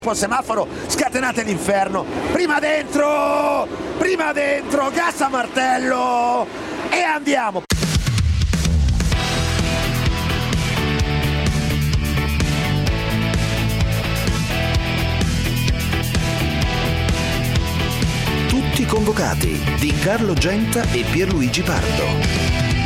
Semaforo, scatenate l'inferno, prima dentro, gas a martello e andiamo. Tutti convocati di Carlo Genta e Pierluigi Pardo.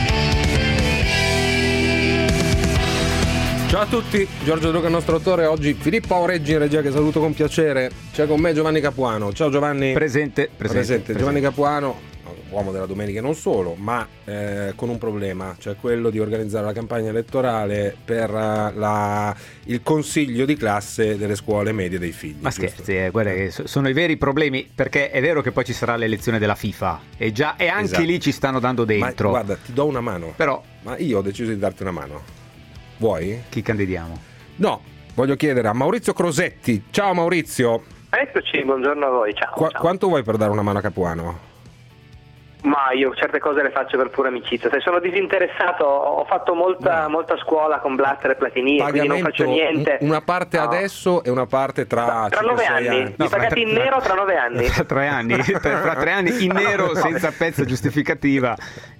Ciao a tutti, Giorgio Druga, il nostro autore. Oggi Filippo Aureggi in regia, che saluto con piacere. C'è con me Giovanni Capuano. Ciao Giovanni. Presente. Giovanni Capuano, uomo della domenica non solo, ma con un problema, cioè quello di organizzare la campagna elettorale per il consiglio di classe delle scuole medie dei figli. Ma giusto? scherzi, guarda che sono i veri problemi, perché è vero che poi ci sarà l'elezione della FIFA e anche Esatto. Lì ci stanno dando dentro. Ma guarda, ti do una mano. Però Ma io ho deciso di darti una mano. Vuoi? chi candidiamo? No, voglio chiedere a Maurizio Crosetti. Ciao Maurizio. Eccoci, buongiorno a voi, ciao. ciao. Quanto vuoi per dare una mano a Capuano? Ma io certe cose le faccio per pura amicizia. Se sono disinteressato, ho fatto molta scuola con Blatter e Platini, quindi non faccio niente. Una parte adesso e una parte tra 9 anni. Mi pagate in nero tra 9 anni. Tra 3 anni, tra 3 anni in nero, senza pezza giustificativa.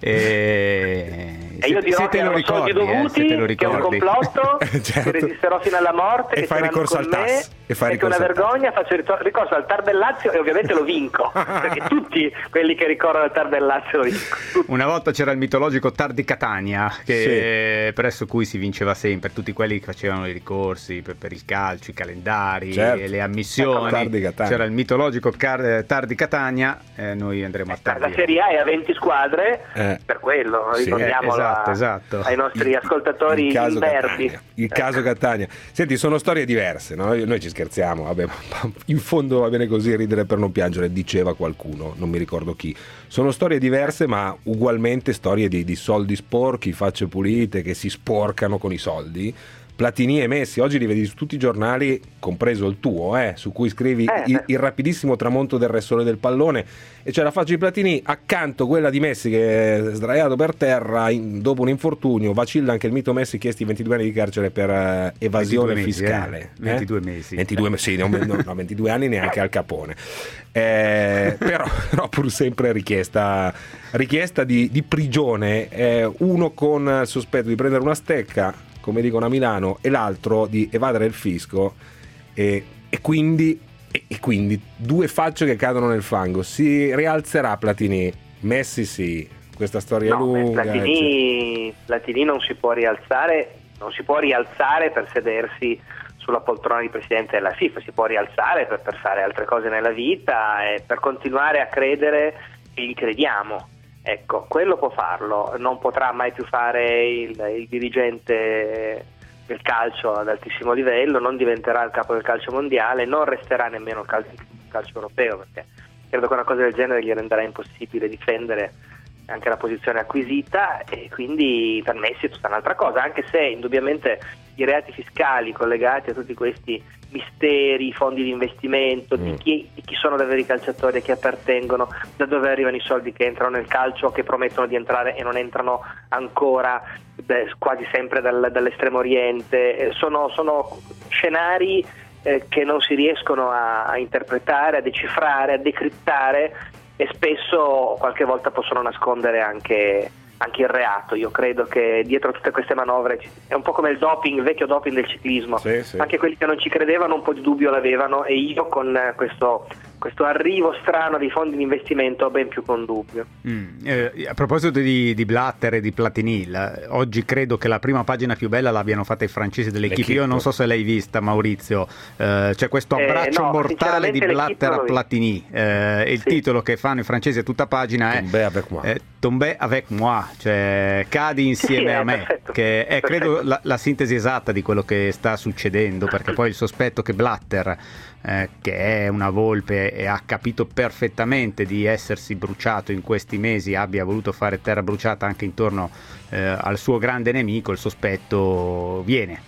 E io dirò che erano soldi dovuti, che è un complotto, Certo. che resisterò fino alla morte, E che fai saranno ricorso con al me, TAS. E fai che è una ricorso al TAS. vergogna, faccio ricorso al TAR del Lazio e ovviamente lo vinco, perché tutti quelli che ricorrono al TAR del Lazio lo vinco. Una volta c'era il mitologico TAR di Catania, presso cui si vinceva sempre, tutti quelli che facevano i ricorsi per il calcio, i calendari, Certo. le ammissioni. TAR di Catania. C'era il mitologico TAR di Catania, noi andremo a TAR La di Serie A è a 20 squadre, per quello, Sì, ricordiamolo esatto. ai nostri ascoltatori imberbi. Il caso Catania. Senti, sono storie diverse, no? Noi ci scherziamo, vabbè, ma in fondo va bene così, ridere per non piangere, diceva qualcuno, non mi ricordo chi. Sono storie diverse, ma ugualmente storie di soldi sporchi, facce pulite che si sporcano con i soldi. Platini e Messi, oggi li vedi su tutti i giornali, compreso il tuo, su cui scrivi il rapidissimo tramonto del Re Sole del pallone, e c'è la faccia di Platini, accanto quella di Messi che è sdraiato per terra dopo un infortunio. Vacilla anche il mito Messi, chiesti 22 anni di carcere per evasione 22 mesi, fiscale. 22 mesi. 22 mesi, no, 22 anni neanche al Capone. Però pur sempre richiesta di prigione, uno con il sospetto di prendere una stecca, come dicono a Milano, e l'altro di evadere il fisco, e quindi due facce che cadono nel fango. Si rialzerà Platini? Messi sì, questa storia è lunga. Platini non si può rialzare per sedersi sulla poltrona di presidente della FIFA, si può rialzare per fare altre cose nella vita e per continuare a credere che gli crediamo. Ecco, quello può farlo, non potrà mai più fare il dirigente del calcio ad altissimo livello, non diventerà il capo del calcio mondiale, non resterà nemmeno il calcio europeo, perché credo che una cosa del genere gli renderà impossibile difendere anche la posizione acquisita, e quindi per Messi è tutta un'altra cosa, anche se indubbiamente i reati fiscali collegati a tutti questi misteri, fondi di investimento, di chi sono davvero i calciatori, a chi appartengono, da dove arrivano i soldi che entrano nel calcio, che promettono di entrare e non entrano ancora, quasi sempre dall'estremo oriente, sono scenari che non si riescono a interpretare, a decifrare, a decriptare, e spesso qualche volta possono nascondere anche il reato. Io credo che dietro tutte queste manovre è un po' come il doping, il vecchio doping del ciclismo. Sì. Anche quelli che non ci credevano un po' di dubbio l'avevano, e io con questo arrivo strano di fondi di investimento ho ben più con dubbio. A proposito di Blatter e di Platini, oggi credo che la prima pagina più bella l'abbiano fatta i francesi dell'Equipe. Io non so se l'hai vista, Maurizio, c'è questo abbraccio mortale di Blatter a Platini, il titolo che fanno i francesi a tutta pagina è Tombé avec moi, cioè cadi insieme a me, perfetto, che è credo la sintesi esatta di quello che sta succedendo, perché poi il sospetto che Blatter, che è una volpe e ha capito perfettamente di essersi bruciato in questi mesi, abbia voluto fare terra bruciata anche intorno al suo grande nemico, il sospetto viene.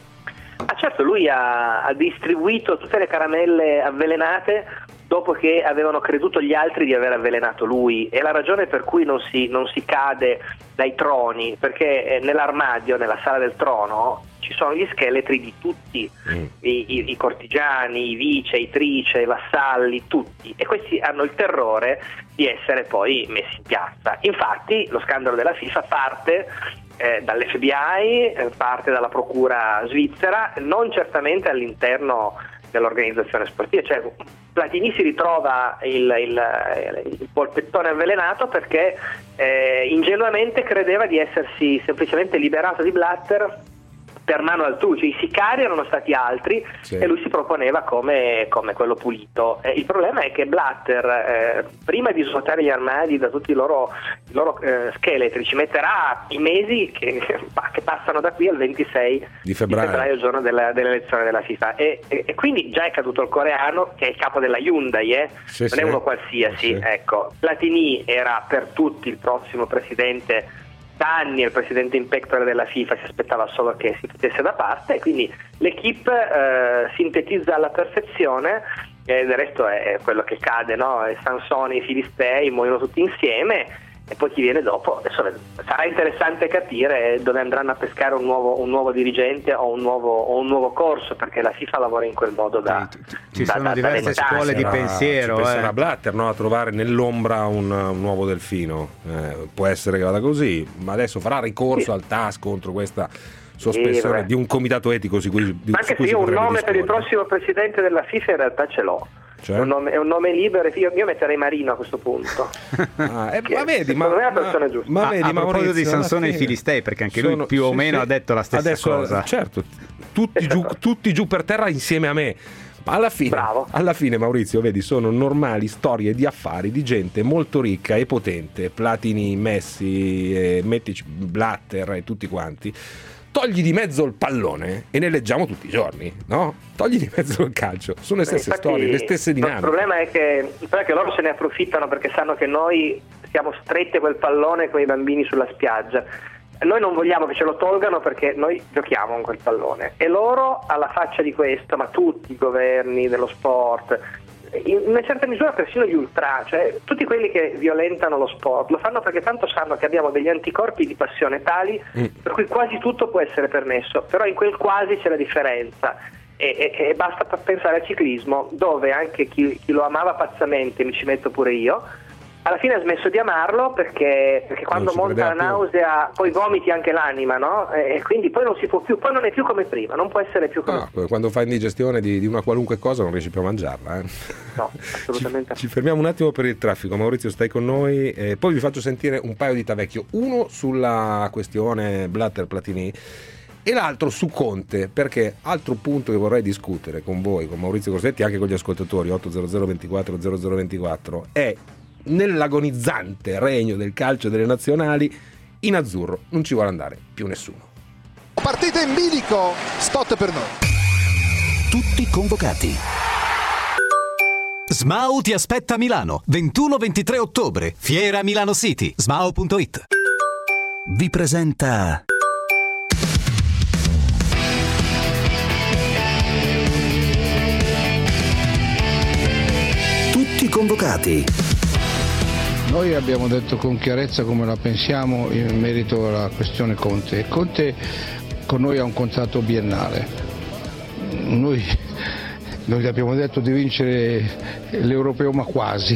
Certo, lui ha distribuito tutte le caramelle avvelenate dopo che avevano creduto gli altri di aver avvelenato lui, e la ragione per cui non si cade dai troni, perché nell'armadio, nella sala del trono, ci sono gli scheletri di tutti i cortigiani, i vice, i trice, i vassalli, tutti, e questi hanno il terrore di essere poi messi in piazza. Infatti lo scandalo della FIFA parte dall'FBI, parte dalla procura svizzera, non certamente all'interno dell'organizzazione sportiva. Cioè Platini si ritrova il polpettone avvelenato perché ingenuamente credeva di essersi semplicemente liberato di Blatter per mano altrui, cioè i sicari erano stati altri, sì, e lui si proponeva come quello pulito. Il problema è che Blatter, prima di svuotare gli armadi da tutti i loro scheletri, ci metterà i mesi che passano da qui al 26 di febbraio, giorno dell'elezione della FIFA, e quindi già è caduto il coreano, che è il capo della Hyundai, sì, non sì, è uno qualsiasi, sì. Ecco, Platini era per tutti il prossimo presidente. Da anni il presidente in pectore della FIFA si aspettava solo che si mettesse da parte, e quindi l'equipe sintetizza alla perfezione, e del resto è quello che cade, no? Sansone, i Filistei muoiono tutti insieme, e poi chi viene dopo. Adesso sarà interessante capire dove andranno a pescare un nuovo dirigente o un nuovo corso, perché la FIFA lavora in quel modo ci sono diverse scuole di pensiero. Penserà Blatter, no? A trovare nell'ombra un nuovo Delfino, può essere che vada così, ma adesso farà ricorso al TAS contro questa sospensione di un comitato etico anche se io un nome per il prossimo presidente della FIFA in realtà ce l'ho. Cioè? È un nome libero, io metterei Marino a questo punto. Ma vedi, ma è la persona giusta. Ma vedi, a proposito di Sansone e i Filistei, perché anche lui più o meno ha detto la stessa cosa. Certo, tutti giù per terra insieme a me. Ma alla fine, Maurizio, vedi, sono normali storie di affari di gente molto ricca e potente. Platini, Messi, mettici Blatter e tutti quanti. Togli di mezzo il pallone e ne leggiamo tutti i giorni, no? Togli di mezzo il calcio, sono le stesse storie, le stesse dinamiche. Il problema è che loro se ne approfittano, perché sanno che noi siamo stretti quel pallone con i bambini sulla spiaggia. Noi non vogliamo che ce lo tolgano perché noi giochiamo con quel pallone, e loro, alla faccia di questo, ma tutti i governi dello sport, in una certa misura persino gli ultra, cioè tutti quelli che violentano lo sport, lo fanno perché tanto sanno che abbiamo degli anticorpi di passione tali per cui quasi tutto può essere permesso, però in quel quasi c'è la differenza, e basta pensare al ciclismo, dove anche chi lo amava pazzamente, mi ci metto pure io, alla fine ha smesso di amarlo perché quando monta la nausea poi vomiti anche l'anima, no? E quindi poi non si può più, poi non è più come prima, non può essere più come prima. Quando fai indigestione di una qualunque cosa non riesci più a mangiarla. No, assolutamente. Ci fermiamo un attimo per il traffico. Maurizio, stai con noi, poi vi faccio sentire un paio di tavecchio, uno sulla questione Blatter-Platini e l'altro su Conte, perché altro punto che vorrei discutere con voi, con Maurizio Crosetti e anche con gli ascoltatori 800 24 0024 è: nell'agonizzante regno del calcio delle nazionali, in azzurro non ci vuole andare più nessuno. Partita in bilico, spot per noi. Tutti convocati. SMAU ti aspetta a Milano, 21-23 ottobre, Fiera Milano City, smau.it. Vi presenta Tutti convocati. Noi abbiamo detto con chiarezza come la pensiamo in merito alla questione Conte. Conte con noi ha un contratto biennale. Noi gli abbiamo detto di vincere l'Europeo, ma quasi.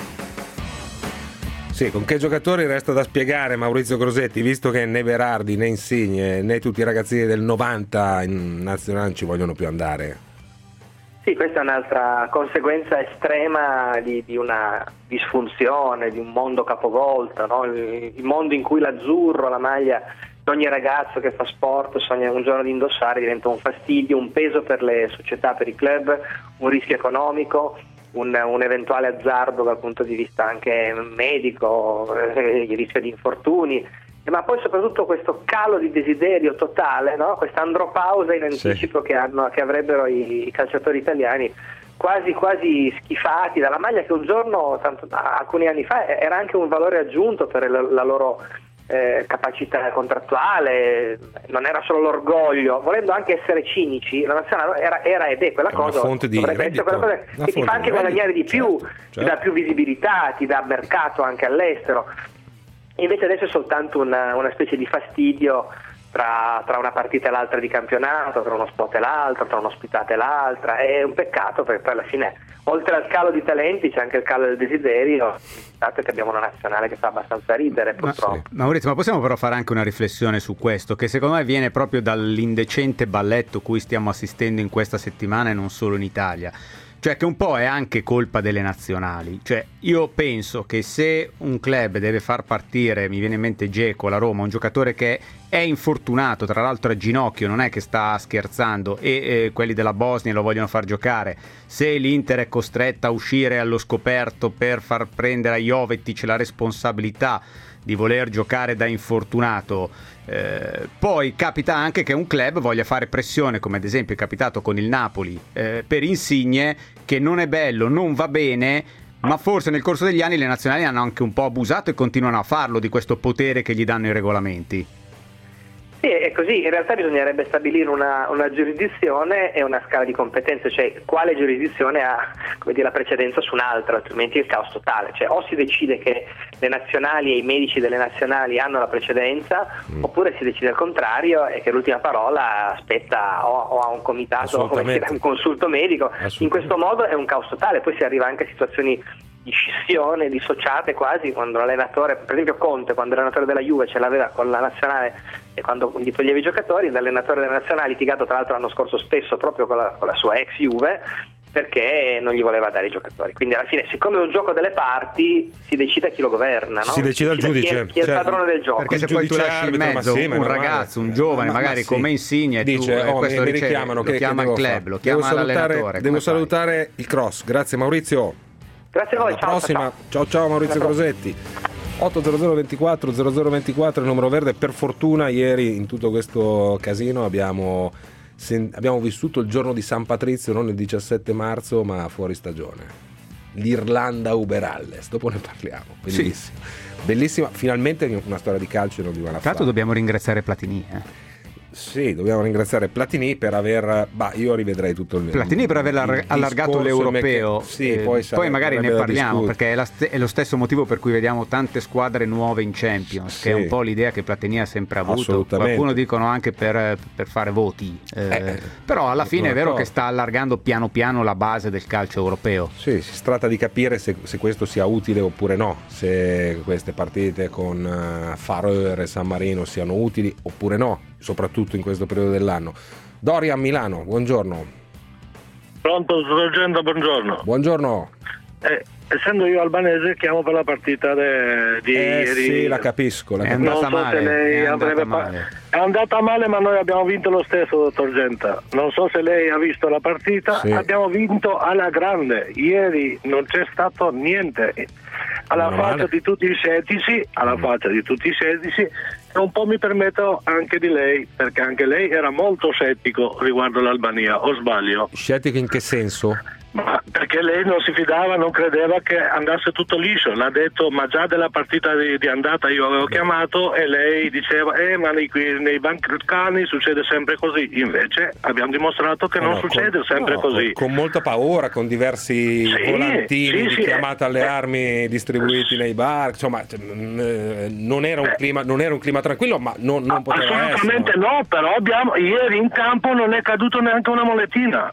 Sì, con che giocatori resta da spiegare, Maurizio Crosetti, visto che né Berardi né Insigne né tutti i ragazzini del 90 in nazionale non ci vogliono più andare. Sì, questa è un'altra conseguenza estrema di una disfunzione, di un mondo capovolto, no? Il mondo in cui l'azzurro, la maglia, ogni ragazzo che fa sport sogna un giorno di indossare, diventa un fastidio, un peso per le società, per i club, un rischio economico, un eventuale azzardo dal punto di vista anche medico, il rischio di infortuni, ma poi soprattutto questo calo di desiderio totale, no? Questa andropausa in anticipo, sì, che avrebbero i calciatori italiani, quasi schifati dalla maglia che un giorno, alcuni anni fa, era anche un valore aggiunto per la loro capacità contrattuale, non era solo l'orgoglio, volendo anche essere cinici, la nazionale era ed è quella cosa, dovrebbe essere quella cosa che ti fa anche guadagnare di più, certo. Ti dà più visibilità, ti dà mercato anche all'estero. Invece adesso è soltanto una specie di fastidio tra una partita e l'altra di campionato, tra uno spot e l'altro, tra un'ospitata e l'altra. È un peccato perché poi alla fine, oltre al calo di talenti, c'è anche il calo del desiderio. Pensate che abbiamo una nazionale che fa abbastanza ridere, purtroppo. Maurizio, ma possiamo però fare anche una riflessione su questo, che secondo me viene proprio dall'indecente balletto cui stiamo assistendo in questa settimana e non solo in Italia. Cioè che un po' è anche colpa delle nazionali. Cioè io penso che se un club deve far partire, mi viene in mente Dzeko, la Roma, un giocatore che è infortunato, tra l'altro a ginocchio, non è che sta scherzando, e quelli della Bosnia lo vogliono far giocare, se l'Inter è costretta a uscire allo scoperto per far prendere a Jovetic la responsabilità di voler giocare da infortunato, poi capita anche che un club voglia fare pressione, come ad esempio è capitato con il Napoli, per Insigne, che non è bello, non va bene, ma forse nel corso degli anni le nazionali hanno anche un po' abusato e continuano a farlo di questo potere che gli danno i regolamenti. Sì, è così. In realtà bisognerebbe stabilire una giurisdizione e una scala di competenze, cioè quale giurisdizione ha, come dire, la precedenza su un'altra, altrimenti è il caos totale. Cioè o si decide che le nazionali e i medici delle nazionali hanno la precedenza, oppure si decide il contrario e che l'ultima parola spetta o a un comitato, come dire, un consulto medico. In questo modo è un caos totale. Poi si arriva anche a situazioni di scissione, dissociate quasi, quando l'allenatore, per esempio Conte, quando l'allenatore della Juve ce l'aveva con la nazionale e quando gli toglieva i giocatori, l'allenatore della nazionale ha litigato tra l'altro l'anno scorso stesso proprio con la sua ex Juve, perché non gli voleva dare i giocatori. Quindi alla fine, siccome è un gioco delle parti, si decide chi lo governa, no? Si decide il giudice, chi è il padrone del gioco. Perché se poi tu lasci in mezzo un ragazzo, un giovane, magari come Insigne, dice, tu, questo mi dice, richiamano, lo chiama il club, lo chiama l'allenatore. Devo salutare il Cross. Grazie Maurizio. Grazie a voi, alla prossima. Ciao Maurizio Crosetti. 800 24 0024 il numero verde. Per fortuna ieri in tutto questo casino abbiamo vissuto il giorno di San Patrizio, non il 17 marzo ma fuori stagione, l'Irlanda Uberalles, dopo ne parliamo. Bellissimo. Sì. Bellissima, finalmente una storia di calcio non di una Tanto dobbiamo ringraziare Platini, Sì, dobbiamo ringraziare Platini per aver... io rivedrei tutto il... Platini per aver allargato l'europeo. Sì, poi magari ne parliamo, perché è lo stesso motivo per cui vediamo tante squadre nuove in Champions, sì, che è un po' l'idea che Platini ha sempre avuto. Qualcuno dicono anche per fare voti, però alla fine è vero che sta allargando piano piano la base del calcio europeo. Sì, si tratta di capire se questo sia utile oppure no, se queste partite con Faro e San Marino siano utili oppure no, soprattutto in questo periodo dell'anno. Doria a Milano, buongiorno. Pronto, sorgente, buongiorno. Buongiorno. Essendo io albanese chiamo per la partita di ieri. Sì, la capisco. È andata male. È andata male, ma noi abbiamo vinto lo stesso, dottor Genta. Non so se lei ha visto la partita, sì. Abbiamo vinto alla grande. Ieri non c'è stato niente. Alla faccia di tutti i scettici, e un po' mi permetto anche di lei, perché anche lei era molto scettico riguardo l'Albania, o sbaglio? Scettico in che senso? Ma perché lei non si fidava, non credeva che andasse tutto liscio, l'ha detto, ma già della partita di andata io avevo chiamato e lei diceva ma nei Balcani succede sempre così, invece abbiamo dimostrato che non succede sempre così. Con molta paura, con diversi volantini di chiamata alle armi distribuiti nei bar, insomma non era un clima tranquillo, ma non poteva assolutamente essere. No, però ieri in campo non è caduto neanche una moletina.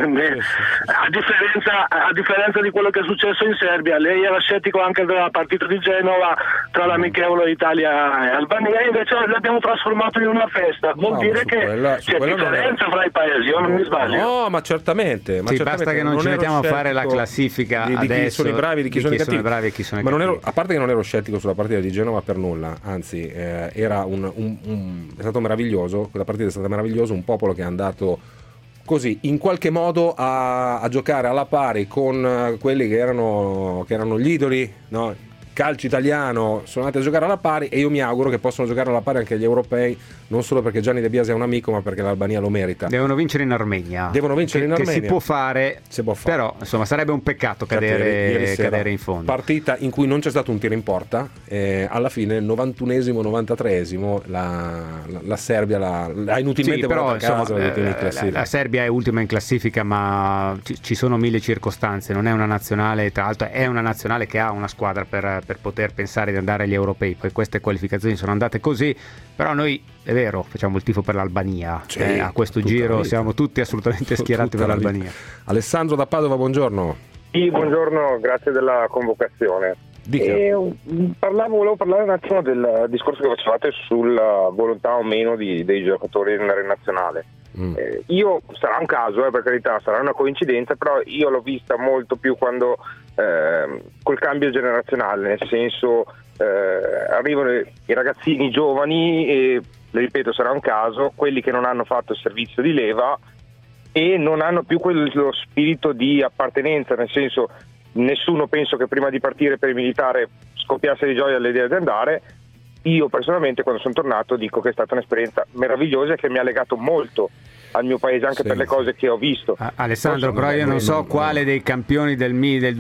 A differenza di quello che è successo in Serbia, lei era scettico anche della partita di Genova tra l'amichevole Italia e Albania, invece l'abbiamo trasformato in una festa. Vuol dire che c'è differenza fra i paesi, io non mi sbaglio. No, ma certamente. Basta che non ci mettiamo a fare la classifica di adesso chi sono i bravi, di chi sono i cattivi. Bravi e chi sono i cattivi. A parte che non ero scettico sulla partita di Genova per nulla, anzi era è stato meraviglioso, quella partita è stata meravigliosa, un popolo che è andato così in qualche modo a giocare alla pari con quelli che erano gli idoli, no? Calcio italiano, sono andati a giocare alla pari e io mi auguro che possano giocare alla pari anche gli europei, non solo perché Gianni De Biasi è un amico, ma perché l'Albania lo merita. Devono vincere in Armenia. Che si può fare, però insomma sarebbe un peccato cadere in fondo. Partita in cui non c'è stato un tiro in porta, alla fine 91esimo 93esimo la Serbia l'ha inutilmente portata a casa. La Serbia è ultima in classifica, ma ci sono mille circostanze, non è una nazionale, tra l'altro è una nazionale che ha una squadra per per poter pensare di andare agli europei. Poi queste qualificazioni sono andate così, però noi, è vero, facciamo il tifo per l'Albania, a questo giro siamo tutti assolutamente schierati per l'Albania. Alessandro da Padova, buongiorno. Sì, buongiorno, grazie della convocazione. Volevo parlare un attimo del discorso che facevate sulla volontà o meno dei giocatori nell'area nazionale. Io, sarà un caso, per carità, sarà una coincidenza, però io l'ho vista molto più quando col cambio generazionale, nel senso arrivano i ragazzini giovani e, ripeto, sarà un caso, quelli che non hanno fatto il servizio di leva e non hanno più quello spirito di appartenenza, nel senso, nessuno penso che prima di partire per il militare scoppiasse di gioia all'idea di andare. Io personalmente, quando sono tornato, dico che è stata un'esperienza meravigliosa e che mi ha legato molto al mio paese, anche per le cose che ho visto. Alessandro, però io non so quale dei campioni del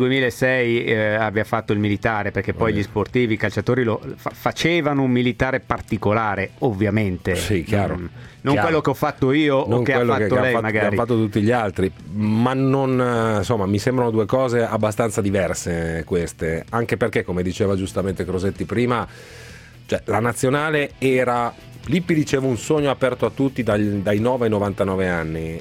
2006 abbia fatto il militare, perché poi gli sportivi, i calciatori facevano un militare particolare, ovviamente. Sì, chiaro. Non quello che ho fatto io o che ha fatto lei, magari. Che hanno fatto tutti gli altri, ma non, insomma, mi sembrano due cose abbastanza diverse queste, anche perché, come diceva giustamente Crosetti prima, cioè, la nazionale era, Lippi diceva, un sogno aperto a tutti dai 9 ai 99 anni,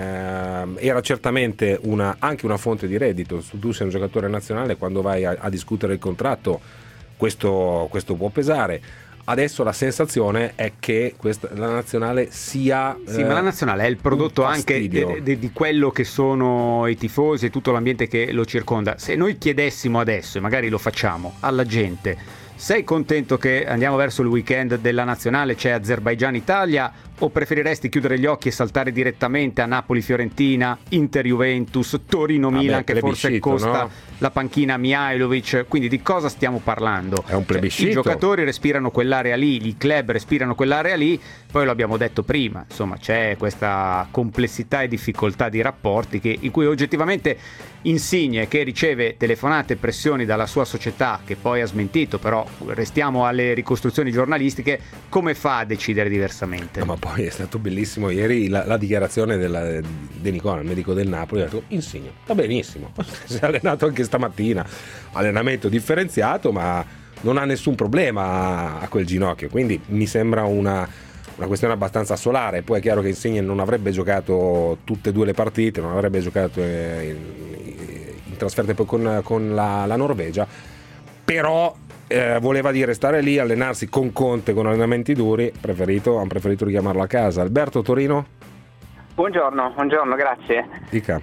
era certamente anche una fonte di reddito. Tu sei un giocatore nazionale, quando vai a discutere il contratto questo può pesare. Adesso la sensazione è che la nazionale sia... Sì, ma la nazionale è il prodotto anche di quello che sono i tifosi e tutto l'ambiente che lo circonda. Se noi chiedessimo adesso, e magari lo facciamo, alla gente: sei contento che andiamo verso il weekend della nazionale, c'è Azerbaigian-Italia, o preferiresti chiudere gli occhi e saltare direttamente a Napoli-Fiorentina, Inter-Juventus, Torino-Milan, che forse costa, no? La panchina Mihajlovic? Quindi di cosa stiamo parlando? È un plebiscito. I giocatori respirano quell'area lì, i club respirano quell'area lì, poi lo abbiamo detto prima, insomma c'è questa complessità e difficoltà di rapporti in cui oggettivamente Insigne, che riceve telefonate e pressioni dalla sua società, che poi ha smentito, però restiamo alle ricostruzioni giornalistiche, come fa a decidere diversamente? No, ma poi è stato bellissimo ieri la dichiarazione di Nicola, il medico del Napoli, ha detto: Insigne va benissimo, si è allenato anche stamattina, allenamento differenziato, ma non ha nessun problema a quel ginocchio, quindi mi sembra una questione abbastanza solare. Poi è chiaro che Insigne non avrebbe giocato tutte e due le partite, non avrebbe giocato in trasferte poi con la Norvegia, però voleva dire stare lì, allenarsi con Conte, con allenamenti duri, hanno preferito richiamarlo a casa. Alberto, Torino? Buongiorno, grazie. Dica.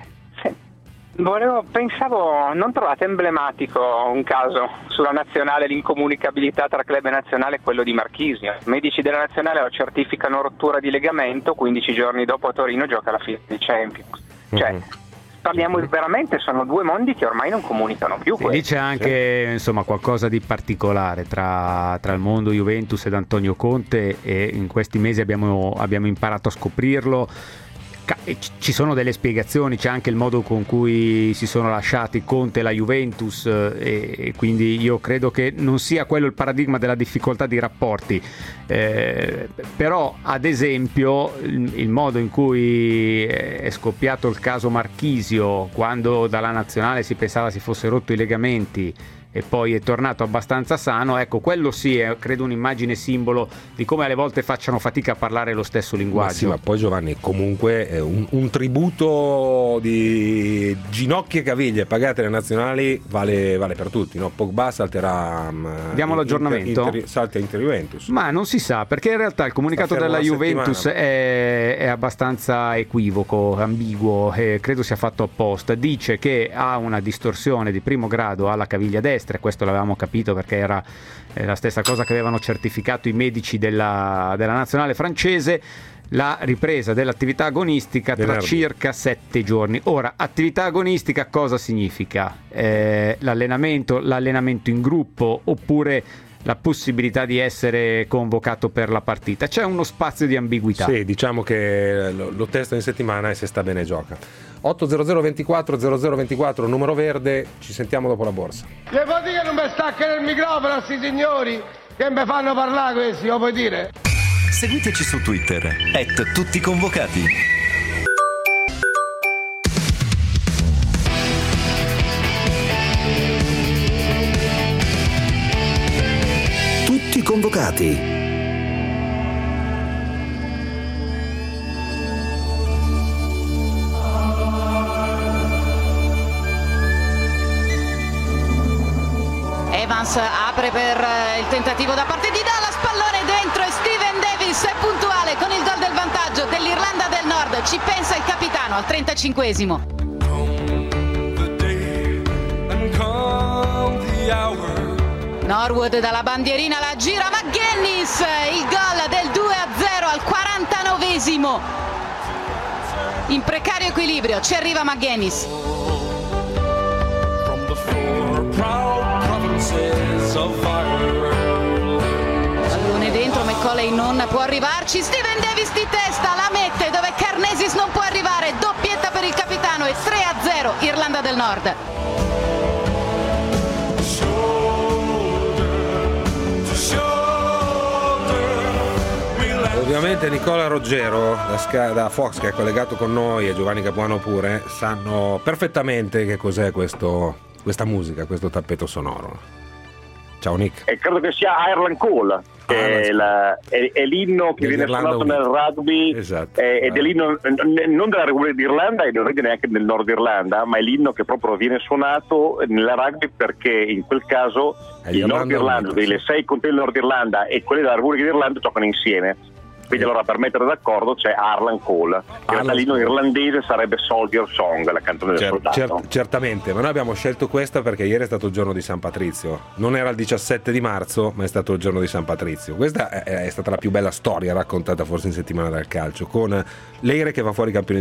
Pensavo, non trovate emblematico un caso sulla nazionale, l'incomunicabilità tra club e nazionale, quello di Marchisio? I medici della nazionale lo certificano rottura di legamento, 15 giorni dopo a Torino gioca la finale di Champions. Cioè, parliamo veramente, sono due mondi che ormai non comunicano più. Lì c'è anche insomma qualcosa di particolare tra il mondo Juventus ed Antonio Conte, e in questi mesi abbiamo imparato a scoprirlo. Ci sono delle spiegazioni, c'è anche il modo con cui si sono lasciati Conte e la Juventus, e quindi io credo che non sia quello il paradigma della difficoltà di rapporti, però ad esempio il modo in cui è scoppiato il caso Marchisio, quando dalla nazionale si pensava si fosse rotto i legamenti e poi è tornato abbastanza sano, ecco, quello sì è, credo, un'immagine simbolo di come alle volte facciano fatica a parlare lo stesso linguaggio. Ma sì, ma poi Giovanni, comunque un tributo di ginocchia e caviglie pagate alle nazionali vale per tutti, no? Pogba salterà, diamo l'aggiornamento, salta Inter-Juventus, ma non si sa, perché in realtà il comunicato della Juventus è abbastanza equivoco, ambiguo, credo sia fatto apposta. Dice che ha una distorsione di primo grado alla caviglia destra, questo l'avevamo capito perché era la stessa cosa che avevano certificato i medici della nazionale francese. La ripresa dell'attività agonistica tra circa 7 giorni. Ora, attività agonistica cosa significa? L'allenamento in gruppo, oppure la possibilità di essere convocato per la partita? C'è uno spazio di ambiguità. Sì, diciamo che lo testa in settimana e se sta bene gioca. 800 24 0024, numero verde, ci sentiamo dopo la borsa. Le puoi dire che non mi staccano il microfono a sti signori che mi fanno parlare questi, lo puoi dire? Seguiteci su Twitter, @tutticonvocati. convocati. Evans apre per il tentativo da parte di Dallas, pallone dentro e Steven Davis è puntuale con il gol del vantaggio dell'Irlanda del Nord. Ci pensa il capitano al 35esimo. Norwood dalla bandierina la gira McGuinness, il gol del 2-0 al 49esimo. In precario equilibrio ci arriva McGuinness. Pallone dentro, McCauley non può arrivarci, Steven Davis di testa la mette dove Karnesis non può arrivare, doppietta per il capitano e 3-0 Irlanda del Nord. Ovviamente Nicola Roggero da Fox, che è collegato con noi, e Giovanni Capuano pure, sanno perfettamente che cos'è questa musica, questo tappeto sonoro. Ciao Nick. Credo che sia Ireland Call, che è l'inno che viene suonato nel rugby, esatto. Ed è l'inno non della Repubblica d'Irlanda e non è neanche del Nord Irlanda, ma è l'inno che proprio viene suonato nel rugby, perché in quel caso il Nord Irlanda, le 6 contee del Nord Irlanda e quelle della Repubblica d'Irlanda giocano insieme. Quindi allora, per mettere d'accordo, c'è Ireland Call, che l'inno irlandese sarebbe Soldier Song, la canzone del soldato. Certamente, ma noi abbiamo scelto questa perché ieri è stato il giorno di San Patrizio. Non era il 17 di marzo, ma è stato il giorno di San Patrizio. Questa è stata la più bella storia raccontata forse in settimana dal calcio, con l'Eire che va fuori campione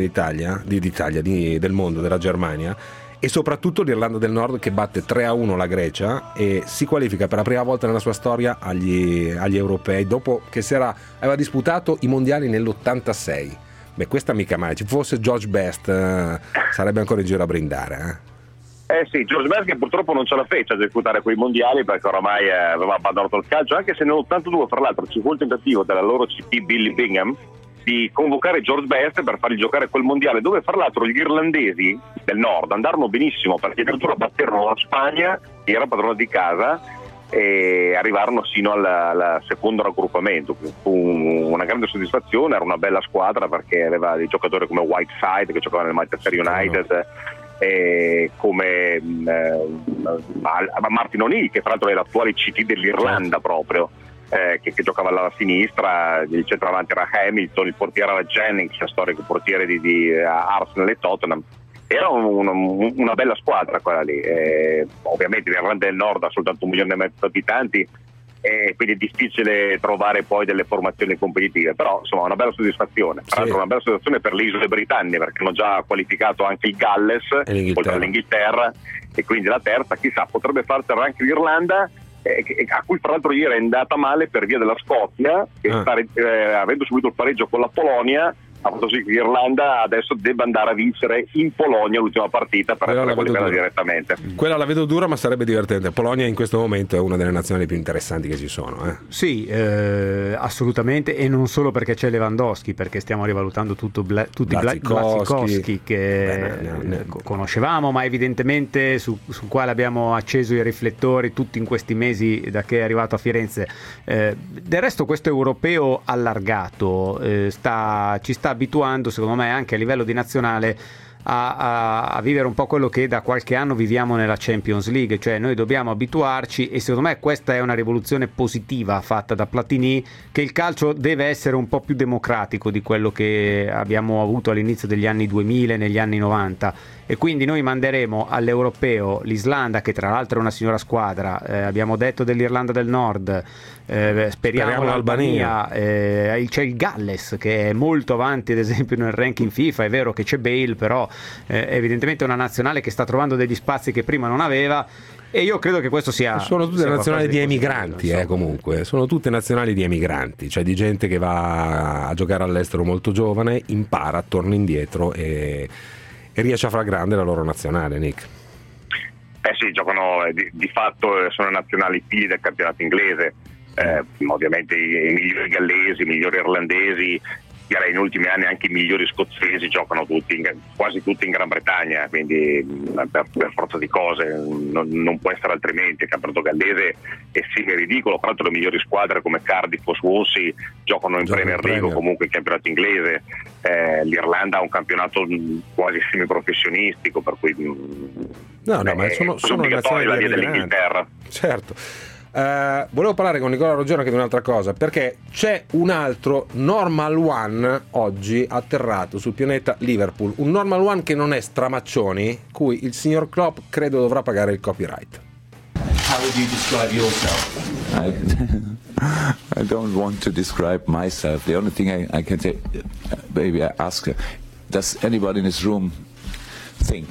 del mondo, della Germania, e soprattutto l'Irlanda del Nord che batte 3-1 la Grecia e si qualifica per la prima volta nella sua storia agli europei, dopo che aveva disputato i mondiali nell'86. Beh, questa mica mai. Ci fosse George Best sarebbe ancora in giro a brindare. Sì, George Best, che purtroppo non ce la fece a disputare quei mondiali perché oramai aveva abbandonato il calcio, anche se nell'82 fra l'altro ci fu il tentativo della loro CP Billy Bingham di convocare George Best per fargli giocare quel mondiale, dove fra l'altro gli irlandesi del Nord andarono benissimo perché addirittura batterono la Spagna, che era padrona di casa, e arrivarono sino al secondo raggruppamento. Fu una grande soddisfazione, era una bella squadra perché aveva dei giocatori come Whiteside che giocava nel Manchester United, e come Martin O'Neill, che fra l'altro è l'attuale CT dell'Irlanda proprio, che giocava alla sinistra, il centravanti era Hamilton, il portiere era Jennings, storico portiere di Arsenal e Tottenham. Era una bella squadra quella lì. Ovviamente l'Irlanda del Nord ha soltanto 1,5 milioni di abitanti, quindi è difficile trovare poi delle formazioni competitive, però insomma una bella soddisfazione. Tra l'altro una bella soddisfazione per le isole britanniche, perché hanno già qualificato anche il Galles oltre all'Inghilterra, e quindi la terza chissà potrebbe farcela anche l'Irlanda, a cui fra l'altro ieri è andata male per via della Scozia, che avendo subito il pareggio con la Polonia ha fatto sì che l'Irlanda adesso debba andare a vincere in Polonia l'ultima partita per essere qualificata direttamente. Quella la vedo dura, ma sarebbe divertente. Polonia in questo momento è una delle nazionali più interessanti che ci sono. Sì, assolutamente, e non solo perché c'è Lewandowski, perché stiamo rivalutando tutti Błaszczykowski che conoscevamo, ma evidentemente sul quale abbiamo acceso i riflettori tutti in questi mesi da che è arrivato a Firenze. Del resto questo europeo allargato ci sta abituando, secondo me, anche a livello di nazionale a vivere un po' quello che da qualche anno viviamo nella Champions League, cioè noi dobbiamo abituarci, e secondo me questa è una rivoluzione positiva fatta da Platini, che il calcio deve essere un po' più democratico di quello che abbiamo avuto all'inizio degli anni 2000 e negli anni 90, e quindi noi manderemo all'europeo l'Islanda, che tra l'altro è una signora squadra, abbiamo detto dell'Irlanda del Nord, speriamo l'Albania, c'è il Galles che è molto avanti ad esempio nel ranking FIFA, è vero che c'è Bale, però evidentemente è una nazionale che sta trovando degli spazi che prima non aveva, e io credo che questo sono tutte nazionali di emigranti, comunque sono tutte nazionali di emigranti, cioè di gente che va a giocare all'estero molto giovane, impara, torna indietro e riesce a far grande la loro nazionale. Nick? Sì, giocano di fatto, sono nazionali figli del campionato inglese, ovviamente i migliori gallesi, i migliori irlandesi, direi negli ultimi anni anche i migliori scozzesi giocano quasi tutti in Gran Bretagna, quindi per forza di cose non può essere altrimenti. Il campionato gallese è simile ridicolo, tra l'altro le migliori squadre come Cardiff o Swansea giocano in Premier League o comunque in campionato inglese. L'Irlanda ha un campionato quasi semiprofessionistico, per cui ma sono obbligatoria la via dell'Inghilterra. Certo. Volevo parlare con Nicola Roggero anche di un'altra cosa, perché c'è un altro Normal One oggi atterrato sul pianeta Liverpool, un Normal One che non è Stramaccioni, cui il signor Klopp credo dovrà pagare il copyright. How would you describe yourself? I don't want to describe myself. The only thing I can say, maybe I ask, does anybody in this room think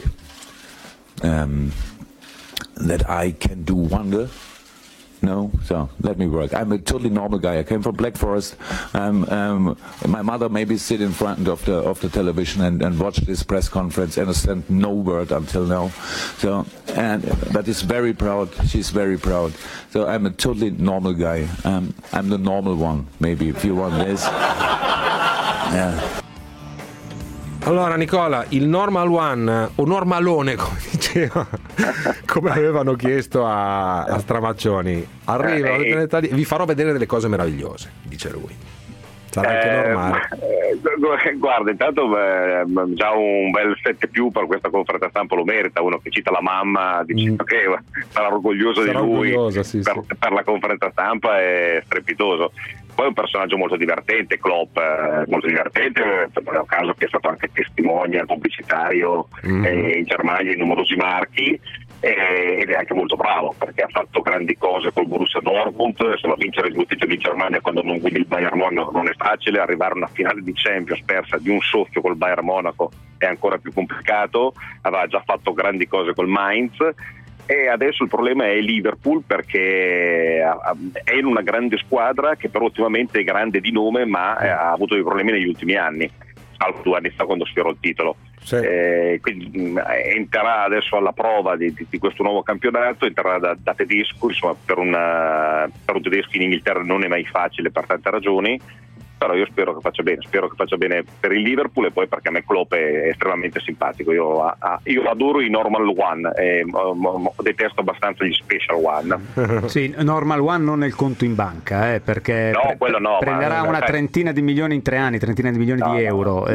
that I can do wonder? No, so let me work. I'm a totally normal guy. I came from Black Forest. My mother maybe sit in front of the television and watch this press conference and understand no word until now. So, but is very proud. She's very proud. So I'm a totally normal guy. I'm the normal one, maybe if you want this. Yeah. Allora Nicola, il Normal One o Normalone come diceva, come avevano chiesto a Stramaccioni, arriva, vi farò vedere delle cose meravigliose, dice lui. Sarà anche normale. Guarda, intanto già un bel 7+ per questa conferenza stampa lo merita, uno che cita la mamma dicendo che sarà orgoglioso di lui per la conferenza stampa, è strepitoso. Poi è un personaggio molto divertente, Klopp, molto divertente, per un caso che è stato anche testimonial pubblicitario in Germania in numerosi marchi, ed è anche molto bravo perché ha fatto grandi cose col Borussia Dortmund. Insomma, vincere il titoli in Germania quando non guidi il Bayern Monaco non è facile, arrivare a una finale di Champions persa di un soffio col Bayern Monaco è ancora più complicato. Aveva già fatto grandi cose col Mainz e adesso il problema è Liverpool, perché è in una grande squadra che però ultimamente è grande di nome ma ha avuto dei problemi negli ultimi anni, salvo 2 anni fa quando sfiorò il titolo. Sì. Quindi entrerà adesso alla prova di questo nuovo campionato, entrerà da tedesco, insomma per un tedesco in Inghilterra non è mai facile per tante ragioni, però io spero che faccia bene per il Liverpool, e poi perché a me Klopp è estremamente simpatico. Io adoro i Normal One e detesto abbastanza gli Special One. Sì, Normal One non nel conto in banca, perché quello no, prenderà una trentina di milioni in 3 anni, trentina di milioni di euro.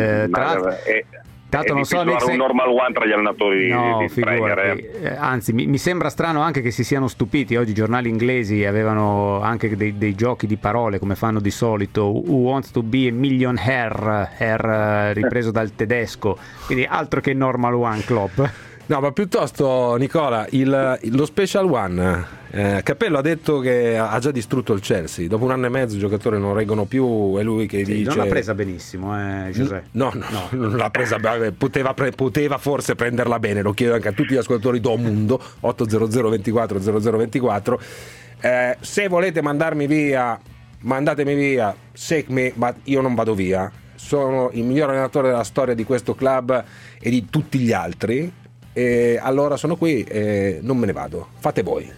Tanto non so un Normal One tra gli allenatori di Premier. Anzi, mi sembra strano anche che si siano stupiti. Oggi i giornali inglesi avevano anche dei giochi di parole, come fanno di solito. Who wants to be a millionaire, ripreso dal tedesco, quindi altro che Normal One Klopp. No, ma piuttosto Nicola, lo Special One, Capello ha detto che ha già distrutto il Chelsea. Dopo 1 anno e mezzo i giocatori non reggono più, è lui che dice... Non l'ha presa benissimo, Giuseppe. No, non l'ha presa bene, poteva forse prenderla bene, lo chiedo anche a tutti gli ascoltatori do mondo, 800 24 0024. Se volete mandarmi via, mandatemi via, ma io non vado via. Sono il miglior allenatore della storia di questo club e di tutti gli altri. E allora sono qui e non me ne vado, fate voi.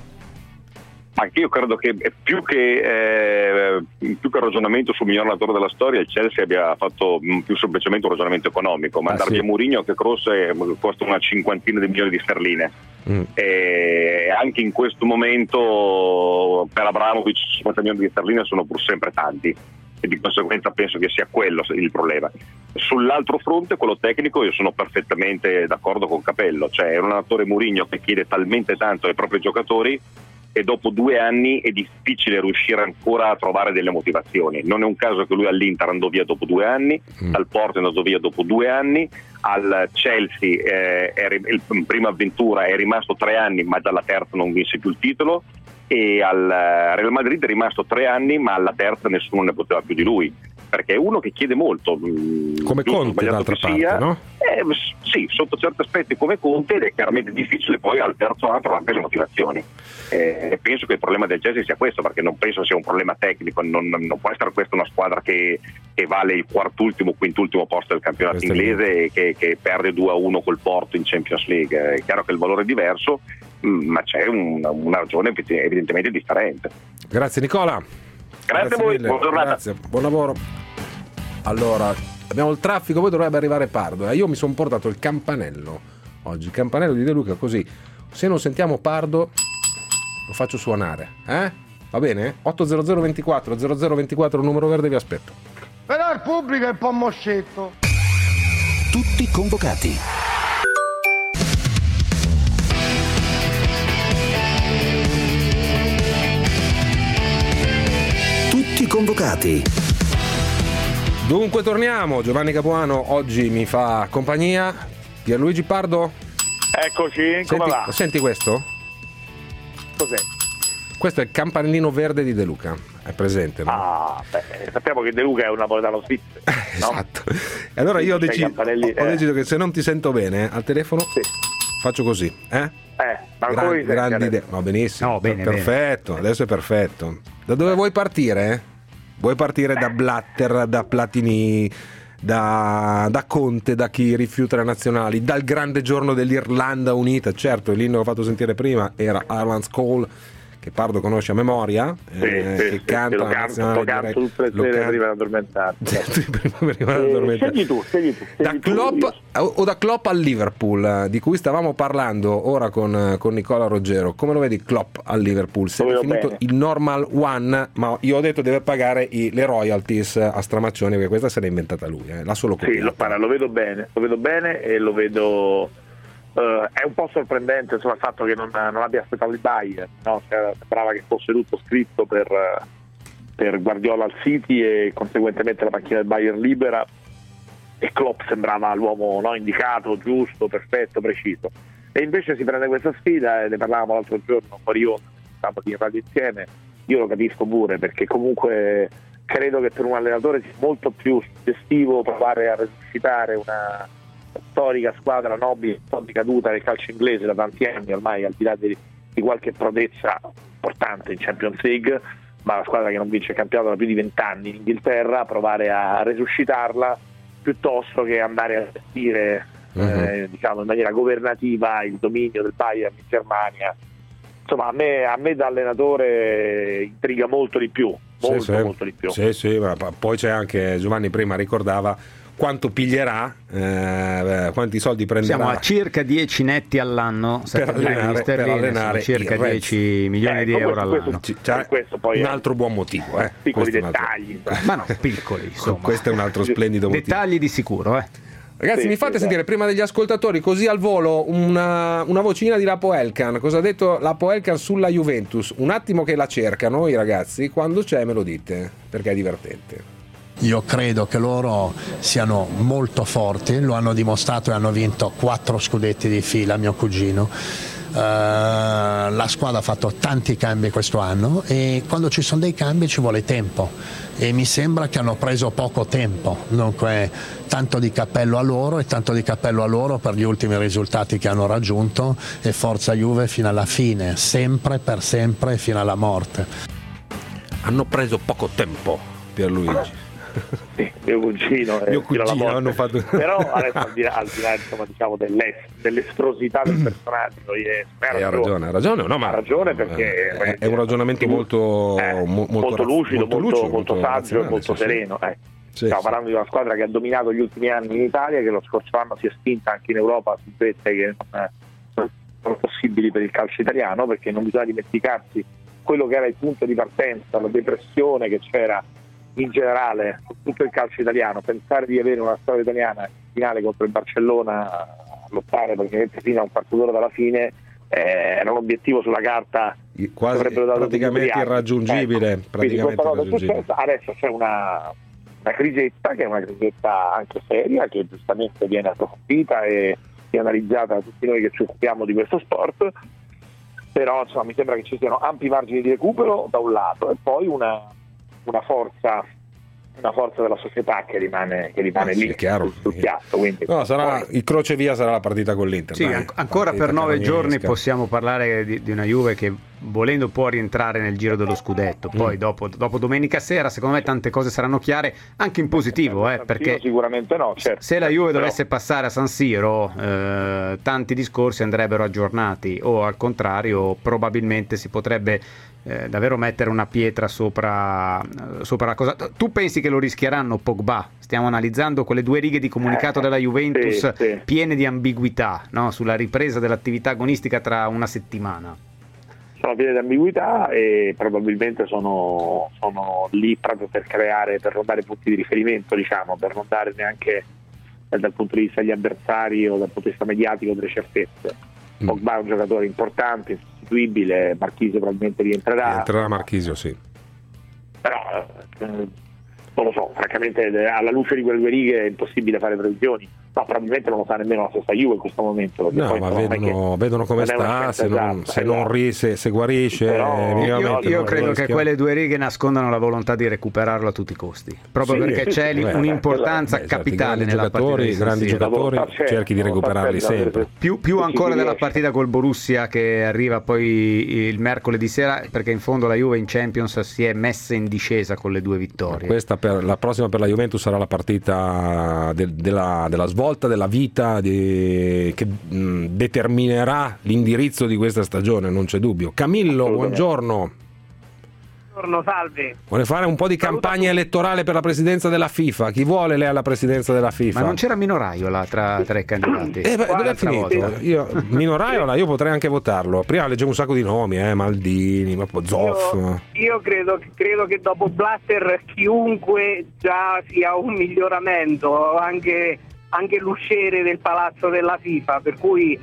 Anche io credo che più che ragionamento sul miglior allenatore della storia, il Chelsea abbia fatto più semplicemente un ragionamento economico. Mandare via Mourinho, che costa una 50 di milioni di sterline, e anche in questo momento per Abramovich 50 milioni di sterline sono pur sempre tanti, e di conseguenza penso che sia quello il problema. Sull'altro fronte, quello tecnico, io sono perfettamente d'accordo con Capello, cioè è un allenatore Mourinho che chiede talmente tanto ai propri giocatori e dopo 2 anni è difficile riuscire ancora a trovare delle motivazioni. Non è un caso che lui all'Inter andò via dopo 2 anni, al Porto è andato via dopo 2 anni, al Chelsea in prima avventura è rimasto 3 anni ma dalla terza non vinse più il titolo, e al Real Madrid è rimasto 3 anni ma alla terza nessuno ne poteva più di lui, perché è uno che chiede molto, come Conte d'altra parte, no? Sì, sotto certi aspetti come Conte, ed è chiaramente difficile poi al terzo anno trovare le motivazioni. Penso che il problema del Chelsea sia questo, perché non penso sia un problema tecnico, non può essere questa una squadra che vale il quartultimo, quintultimo posto del campionato inglese e che perde 2-1 col Porto in Champions League. È chiaro che il valore è diverso, ma c'è una ragione evidentemente differente. Grazie Nicola. Grazie a voi, buona giornata. Grazie, buon lavoro. Allora, abbiamo il traffico, poi dovrebbe arrivare Pardo. Io mi sono portato il campanello oggi, il campanello di De Luca, così se non sentiamo Pardo lo faccio suonare, Va bene? 800 24 0024 numero verde, vi aspetto. Però il pubblico è un po' moscetto. Tutti convocati. Tutti convocati. Dunque torniamo, Giovanni Capuano oggi mi fa compagnia. Pierluigi Pardo? Eccoci, come va? Senti questo? Cos'è? Questo è il campanellino verde di De Luca, è presente, no? Sappiamo che De Luca è un napoletano svizzero, no? Esatto. E allora io ho deciso che se non ti sento bene al telefono faccio così, grandi idee. No, benissimo. No, bene, perfetto, bene. Adesso è perfetto. Da dove vuoi partire? Vuoi partire da Blatter, da Platini, da Conte, da chi rifiuta le nazionali, dal grande giorno dell'Irlanda Unita? Certo, l'inno che ho fatto sentire prima era Ireland's Call, che Pardo conosce a memoria, che canta lo canto tutte le sere prima di addormentarmi. Scegli tu. Da Klopp o da Klopp al Liverpool, di cui stavamo parlando ora con Nicola Roggero. Come lo vedi Klopp al Liverpool? Si è finito il normal one, ma io ho detto deve pagare le royalties a Stramaccioni, perché questa se l'ha inventata lui, l'ha solo copiata. Lo vedo bene e lo vedo. È un po' sorprendente il fatto che non abbia aspettato il Bayern, no? Sembrava che fosse tutto scritto per Guardiola al City e conseguentemente la panchina del Bayern libera, e Klopp sembrava l'uomo, no, indicato, giusto, perfetto, preciso, e invece si prende questa sfida, e ne parlavamo l'altro giorno fuori onda, stavamo di radio insieme. Io lo capisco pure, perché comunque credo che per un allenatore sia molto più suggestivo provare a resuscitare una storica squadra nobile, un po' decaduta del calcio inglese da tanti anni ormai, al di là di qualche prodezza importante in Champions League, ma la squadra che non vince il campionato da più di 20 anni in Inghilterra, provare a resuscitarla piuttosto che andare a gestire diciamo in maniera governativa il dominio del Bayern in Germania. Insomma, a me da allenatore intriga molto di più, molto di più. Sì, ma poi c'è anche, Giovanni prima ricordava quanto piglierà, quanti soldi prenderà. Siamo a circa 10 netti all'anno per allenare circa 10 milioni di euro all'anno. Questo poi un altro buon motivo, piccoli dettagli, ma no, piccoli, insomma. Questo è un altro splendido motivo. Dettagli di sicuro, Ragazzi, mi fate sentire prima degli ascoltatori, così al volo, una vocina di Lapo Elkan. Cosa ha detto Lapo Elkan sulla Juventus? Un attimo che la cercano i ragazzi, quando c'è me lo dite, perché è divertente. Io credo che loro siano molto forti, lo hanno dimostrato e hanno vinto 4 scudetti di fila, mio cugino. La squadra ha fatto tanti cambi questo anno, e quando ci sono dei cambi ci vuole tempo, e mi sembra che hanno preso poco tempo. Dunque tanto di cappello a loro, e tanto di cappello a loro per gli ultimi risultati che hanno raggiunto, e forza Juve fino alla fine, sempre, per sempre, fino alla morte. Hanno preso poco tempo, Pierluigi. Sì, mio cugino hanno fatto. Però adesso al di là insomma, diciamo dell'estrosità del personaggio, ha ragione, no, ma ha ragione, perché è un ragionamento molto lucido, molto saggio e molto sereno. Stiamo parlando di una squadra che ha dominato gli ultimi anni in Italia, che lo scorso anno si è spinta anche in Europa su vette che non sono possibili per il calcio italiano, perché non bisogna dimenticarsi quello che era il punto di partenza, la depressione che c'era in generale su tutto il calcio italiano. Pensare di avere una squadra italiana in finale contro il Barcellona, a lottare praticamente fino a un quarto d'ora dalla fine, era un obiettivo sulla carta quasi praticamente irraggiungibile. Adesso c'è una crisetta, che è una crisetta anche seria, che giustamente viene approfondita e analizzata da tutti noi che ci occupiamo di questo sport, però insomma mi sembra che ci siano ampi margini di recupero da un lato, e poi una forza della società che rimane lì sul piatto. Quindi il crocevia sarà la partita con l'Inter. Sì, ancora per 9 giorni possiamo parlare di una Juve che volendo può rientrare nel giro dello scudetto. Poi dopo domenica sera secondo me tante cose saranno chiare anche in positivo, perché sicuramente no, certo. Se la Juve dovesse passare a San Siro tanti discorsi andrebbero aggiornati, o al contrario probabilmente si potrebbe davvero mettere una pietra sopra la cosa. Tu pensi che lo rischieranno Pogba? Stiamo analizzando quelle 2 righe di comunicato della Juventus piene di ambiguità, no? Sulla ripresa dell'attività agonistica tra una settimana. Sono piene di ambiguità e probabilmente sono lì proprio per non dare punti di riferimento, diciamo, per non dare neanche dal punto di vista degli avversari o dal punto di vista mediatico delle certezze. Pogba è un giocatore importante, insostituibile, Marchisio probabilmente rientrerà. Marchisio, sì. Però non lo so, francamente alla luce di quelle 2 righe è impossibile fare previsioni. No, probabilmente non lo sa nemmeno la stessa Juve in questo momento. No, ma vedono come sta, se guarisce. Però, io credo che quelle 2 righe nascondano la volontà di recuperarlo a tutti i costi, proprio perché c'è un'importanza capitale nella partita. I grandi giocatori cerchi di recuperarli sempre. Più ancora della partita col Borussia, che arriva poi il mercoledì sera, perché in fondo la Juve in Champions si è messa in discesa con le 2 vittorie. La prossima per la Juventus sarà la partita della svolta della vita che determinerà l'indirizzo di questa stagione, non c'è dubbio. Camillo, buongiorno. Buongiorno, salve. Vuole fare un po' di campagna elettorale per la presidenza della FIFA? Chi vuole lei alla presidenza della FIFA? Ma non c'era Minoraiola tra i candidati? Dove è finito? Minoraiola io potrei anche votarlo. Prima leggevo un sacco di nomi, Maldini, Zoff. Io credo che dopo Blatter chiunque già sia un miglioramento, anche l'usciere del palazzo della FIFA, per cui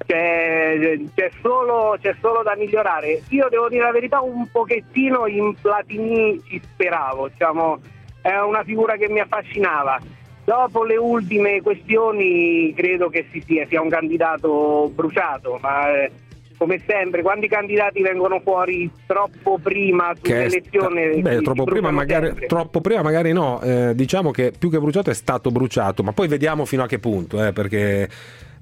c'è solo da migliorare. Io devo dire la verità, un pochettino in Platini ci speravo, diciamo, è una figura che mi affascinava. Dopo le ultime questioni credo che sia un candidato bruciato, ma come sempre quando i candidati vengono fuori troppo prima sull'elezione troppo prima magari no, diciamo che più che bruciato è stato bruciato, ma poi vediamo fino a che punto, perché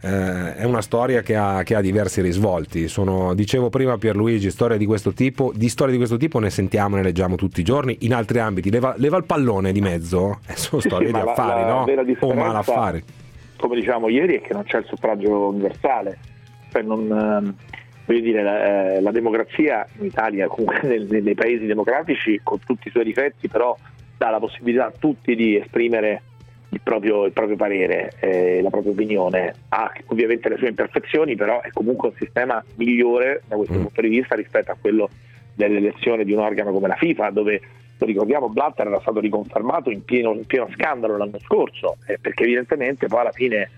è una storia che ha diversi risvolti. Dicevo prima, Pierluigi, storie di questo tipo ne sentiamo, ne leggiamo tutti i giorni in altri ambiti. Leva il pallone di mezzo, sono storie di affari, no? O malaffari. Come diciamo ieri, è che non c'è il suffragio universale, cioè voglio dire, la democrazia in Italia, comunque nei paesi democratici, con tutti i suoi difetti, però dà la possibilità a tutti di esprimere il proprio parere, la propria opinione. Ha ovviamente le sue imperfezioni, però è comunque un sistema migliore da questo punto di vista rispetto a quello dell'elezione di un organo come la FIFA, dove, lo ricordiamo, Blatter era stato riconfermato in pieno scandalo l'anno scorso, perché evidentemente poi alla fine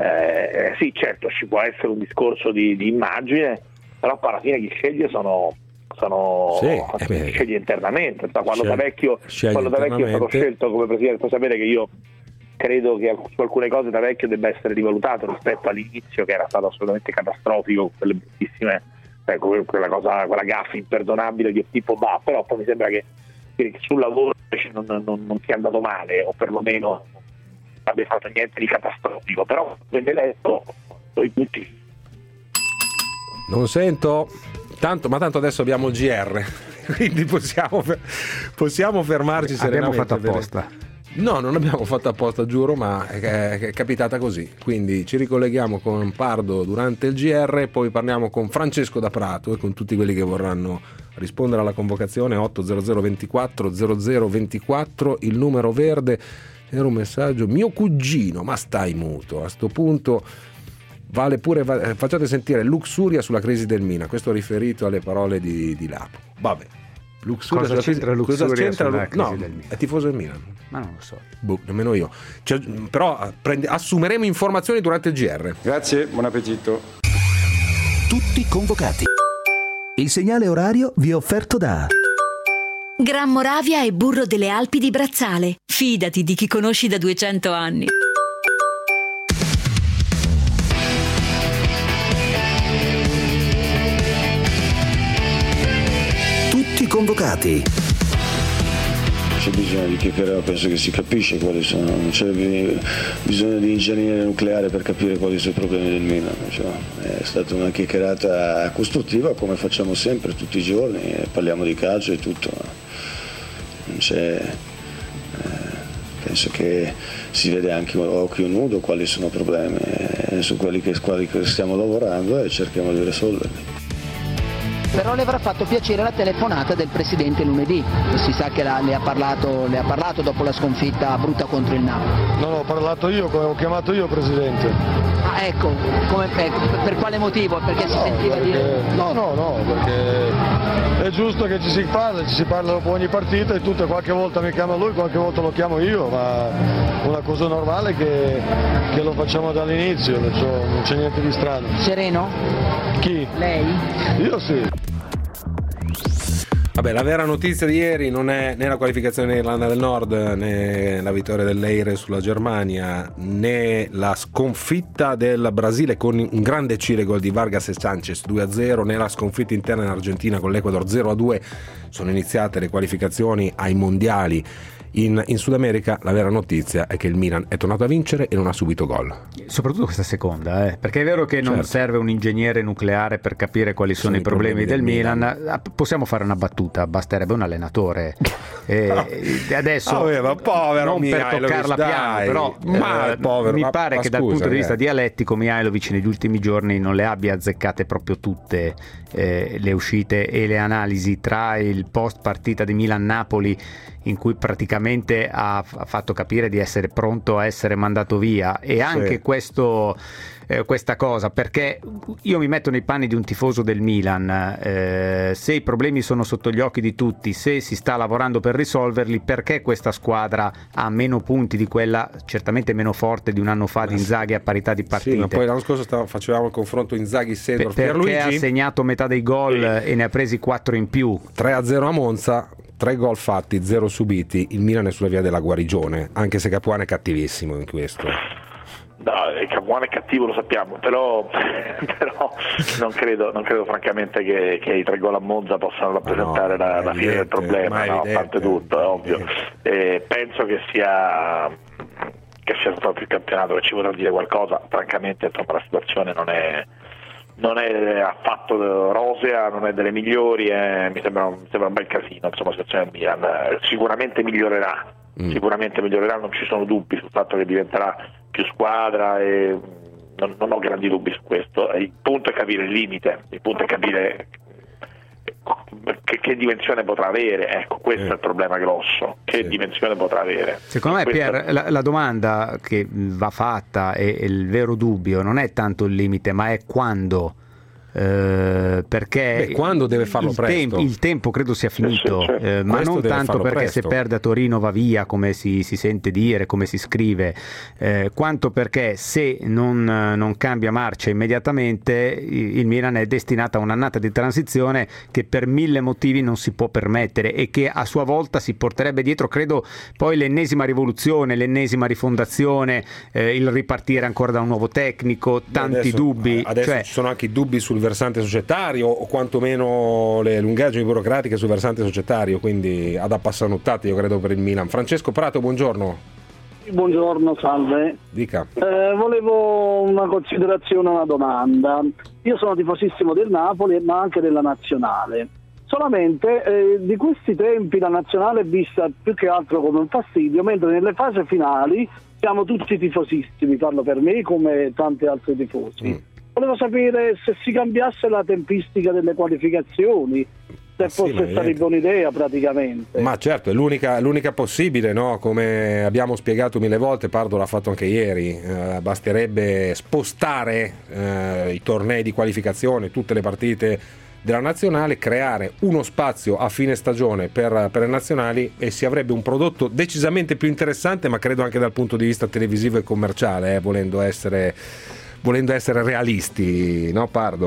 sì, certo, ci può essere un discorso di immagine, però poi alla fine chi sceglie chi sceglie internamente. Quando Da Vecchio è stato scelto come presidente, puoi sapere che io credo che su alcune cose Da Vecchio debba essere rivalutato rispetto all'inizio, che era stato assolutamente catastrofico, quelle bruttissime, quella gaffa imperdonabile di tipo però poi mi sembra che sul lavoro non sia andato male, o perlomeno non abbia fatto niente di catastrofico, però venne eletto i tutti. Non sento ma tanto adesso abbiamo il GR, quindi possiamo fermarci serenamente. Abbiamo fatto apposta. No, non abbiamo fatto apposta, giuro, ma è capitata così. Quindi ci ricolleghiamo con Pardo durante il GR e poi parliamo con Francesco da Prato e con tutti quelli che vorranno rispondere alla convocazione. 800 24 0024, il numero verde. Era un messaggio: mio cugino, ma stai muto. A sto punto vale pure, facciate sentire Luxuria sulla crisi del Milan. Questo riferito alle parole di Lapo. Vabbè. Luxuria, cosa c'entra Luxuria sulla crisi del Milan? È tifoso del Milan. Ma non lo so. Nemmeno io. Però assumeremo informazioni durante il GR. Grazie, buon appetito. Tutti convocati. Il segnale orario vi è offerto da Gran Moravia e burro delle Alpi di Brazzale. Fidati di chi conosci da 200 anni. Tutti convocati. c'è bisogno di chiacchierare, penso che si capisce quali sono, non c'è bisogno di ingegnere nucleare per capire quali sono i problemi del Milan, cioè, è stata una chiacchierata costruttiva come facciamo sempre tutti i giorni, parliamo di calcio e tutto, non c'è, penso che si vede anche a occhio nudo quali sono i problemi, su quali che stiamo lavorando e cerchiamo di risolverli. Però le avrà fatto piacere la telefonata del Presidente lunedì, si sa che le ha parlato dopo la sconfitta brutta contro il Napoli. Non ho parlato io, ho chiamato io Presidente. Ah ecco, per quale motivo? Perché si sentiva dire... No, perché è giusto che ci si parla dopo ogni partita e qualche volta mi chiama lui, qualche volta lo chiamo io, ma una cosa normale che lo facciamo dall'inizio, non c'è niente di strano. Sereno? Chi? Lei? Io sì. Vabbè, la vera notizia di ieri non è né la qualificazione dell'Irlanda del Nord, né la vittoria dell'Eire sulla Germania, né la sconfitta del Brasile con un grande gol di Vargas e Sanchez 2-0, né la sconfitta interna in Argentina con l'Ecuador 0-2. Sono iniziate le qualificazioni ai mondiali in Sud America. La vera notizia è che il Milan è tornato a vincere e non ha subito gol. Soprattutto questa seconda, perché è vero che non serve un ingegnere nucleare per capire quali sono i problemi del Milan. Possiamo fare una battuta, basterebbe un allenatore. Adesso povero non per Mihajlovic, toccarla piano, però mi pare che dal punto di vista dialettico Mihajlovic negli ultimi giorni non le abbia azzeccate proprio tutte le uscite e le analisi, tra il post partita di Milan-Napoli in cui praticamente ha fatto capire di essere pronto a essere mandato via, e anche questa cosa, perché io mi metto nei panni di un tifoso del Milan, se i problemi sono sotto gli occhi di tutti, se si sta lavorando per risolverli, perché questa squadra ha meno punti di quella certamente meno forte di un anno fa di Inzaghi a parità di partite? Sì, ma poi l'anno scorso facevamo il confronto Inzaghi-Seedorf Pierluigi, perché ha segnato metà dei gol e ne ha presi 4 in più. 3-0 a Monza, 3 gol fatti, 0 subiti. Il Milan è sulla via della guarigione, anche se Capuano è cattivissimo in questo. No, Capuano è cattivo, lo sappiamo, però non credo francamente che i 3 gol a Monza possano rappresentare la fine del problema, a parte tutto, è ovvio. Penso che sia stato più campionato che ci vorrà dire qualcosa. Francamente la situazione non è affatto rosea, non è delle migliori, mi sembra un bel casino, insomma, la situazione del Milan. Sicuramente migliorerà, non ci sono dubbi sul fatto che diventerà più squadra, e non ho grandi dubbi su questo. Il punto è capire il limite, il punto è capire che dimensione potrà avere, ecco, questo è il problema grosso, che dimensione potrà avere. Secondo me, Pier, la domanda che va fatta e il vero dubbio non è tanto il limite, ma è quando. Perché quando deve farlo presto, il tempo credo sia finito, ma non tanto perché presto. Se perde a Torino va via, come si sente dire, come si scrive, quanto perché se non cambia marcia immediatamente il Milan è destinato a un'annata di transizione che per 1000 motivi non si può permettere, e che a sua volta si porterebbe dietro, credo, poi l'ennesima rivoluzione, l'ennesima rifondazione, il ripartire ancora da un nuovo tecnico, tanti dubbi. Adesso ci sono anche i dubbi sul versante societario, o quantomeno le lungaggini burocratiche sul versante societario, quindi ad appassanuttate, io credo, per il Milan. Francesco Prato, buongiorno. Buongiorno, salve. Dica. Volevo una considerazione, una domanda. Io sono tifosissimo del Napoli, ma anche della Nazionale. Solamente di questi tempi la Nazionale è vista più che altro come un fastidio, mentre nelle fasi finali siamo tutti tifosissimi, parlo per me come tanti altri tifosi. Volevo sapere se si cambiasse la tempistica delle qualificazioni, se fosse sarebbe un'idea praticamente. Ma certo, è l'unica possibile, no? Come abbiamo spiegato 1000 volte, Pardo l'ha fatto anche ieri, basterebbe spostare i tornei di qualificazione, tutte le partite della nazionale, creare uno spazio a fine stagione per le nazionali, e si avrebbe un prodotto decisamente più interessante, ma credo anche dal punto di vista televisivo e commerciale, volendo essere realisti, no Pardo?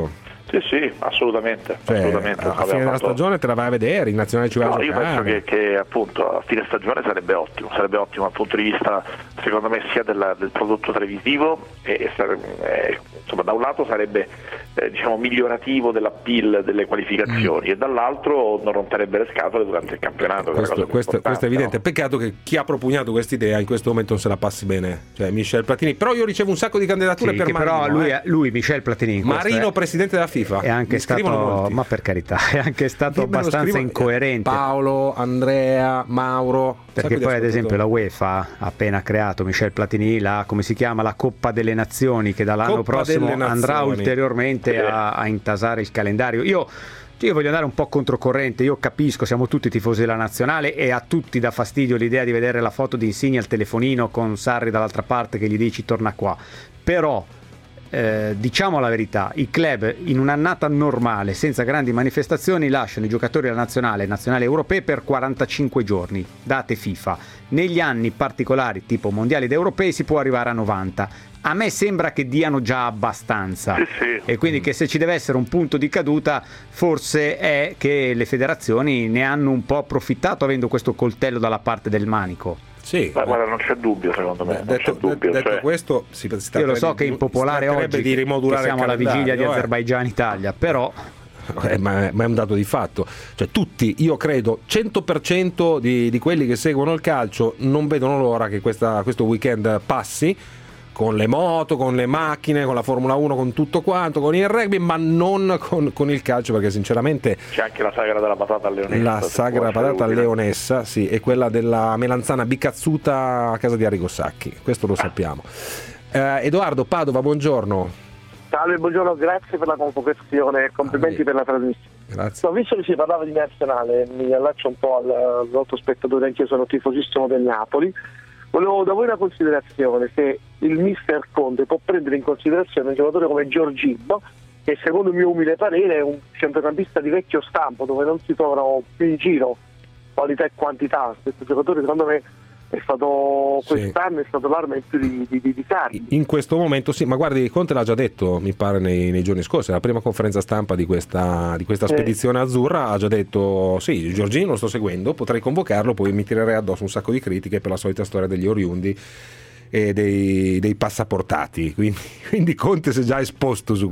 Sì, assolutamente. A fine della stagione te la vai a vedere, in nazionale ci vai a giocare. Io penso che appunto a fine stagione sarebbe ottimo dal punto di vista, secondo me, sia del prodotto televisivo e insomma, da un lato sarebbe migliorativo dell'appeal delle qualificazioni e dall'altro non romperebbe le scatole durante il campionato. Questo è evidente. No? Peccato che chi ha propugnato questa idea in questo momento non se la passi bene, cioè Michel Platini. Però io ricevo un sacco di candidature per Marino. Però lui Michel Platini, Marino, presidente della FIFA, è anche stato, ma per carità, è anche stato abbastanza incoerente. Paolo, Andrea, Mauro, perché poi ad esempio la UEFA ha appena creato Michel Platini la Coppa delle Nazioni, che dall'anno prossimo andrà ulteriormente a intasare il calendario. Io voglio andare un po' controcorrente, io capisco, siamo tutti tifosi della nazionale e a tutti dà fastidio l'idea di vedere la foto di Insigne al telefonino con Sarri dall'altra parte che gli dici torna qua, però diciamo la verità, i club in un'annata normale senza grandi manifestazioni lasciano i giocatori della nazionali europee per 45 giorni, date FIFA. Negli anni particolari tipo mondiali ed europei si può arrivare a 90. A me sembra che diano già abbastanza, sì. E quindi che se ci deve essere un punto di caduta forse è che le federazioni ne hanno un po' approfittato avendo questo coltello dalla parte del manico. Sì, ma guarda, non c'è dubbio, secondo me. Detto questo, io lo so che è impopolare oggi, che siamo alla vigilia di Azerbaigian-Italia, però ma è un dato di fatto, cioè tutti, io credo 100% di quelli che seguono il calcio non vedono l'ora che questo weekend passi, con le moto, con le macchine, con la Formula 1, con tutto quanto, con il rugby, ma non con il calcio, perché sinceramente c'è anche la sagra della patata leonessa. La sagra della patata leonessa, sì, e quella della melanzana bicazzuta a casa di Arrigo Sacchi, questo lo sappiamo. Edoardo Padova, buongiorno. Salve, buongiorno, grazie per la convocazione, complimenti per la trasmissione. Grazie. No, visto che si parlava di nazionale, mi allaccio un po' al nostro spettatore, anch'io sono tifosissimo del Napoli. Volevo da voi una considerazione, se il mister Conte può prendere in considerazione un giocatore come Jorginho, che secondo il mio umile parere è un centrocampista di vecchio stampo, dove non si trovano più in giro qualità e quantità. Questo giocatore secondo me è stato quest'anno, è stato l'arma in più di Sarri. In questo momento sì, ma guardi, Conte l'ha già detto, mi pare nei giorni scorsi, alla prima conferenza stampa di questa spedizione azzurra ha già detto sì, Jorginho lo sto seguendo, potrei convocarlo, poi mi tirerei addosso un sacco di critiche per la solita storia degli oriundi e dei passaportati, quindi Conte si è già esposto su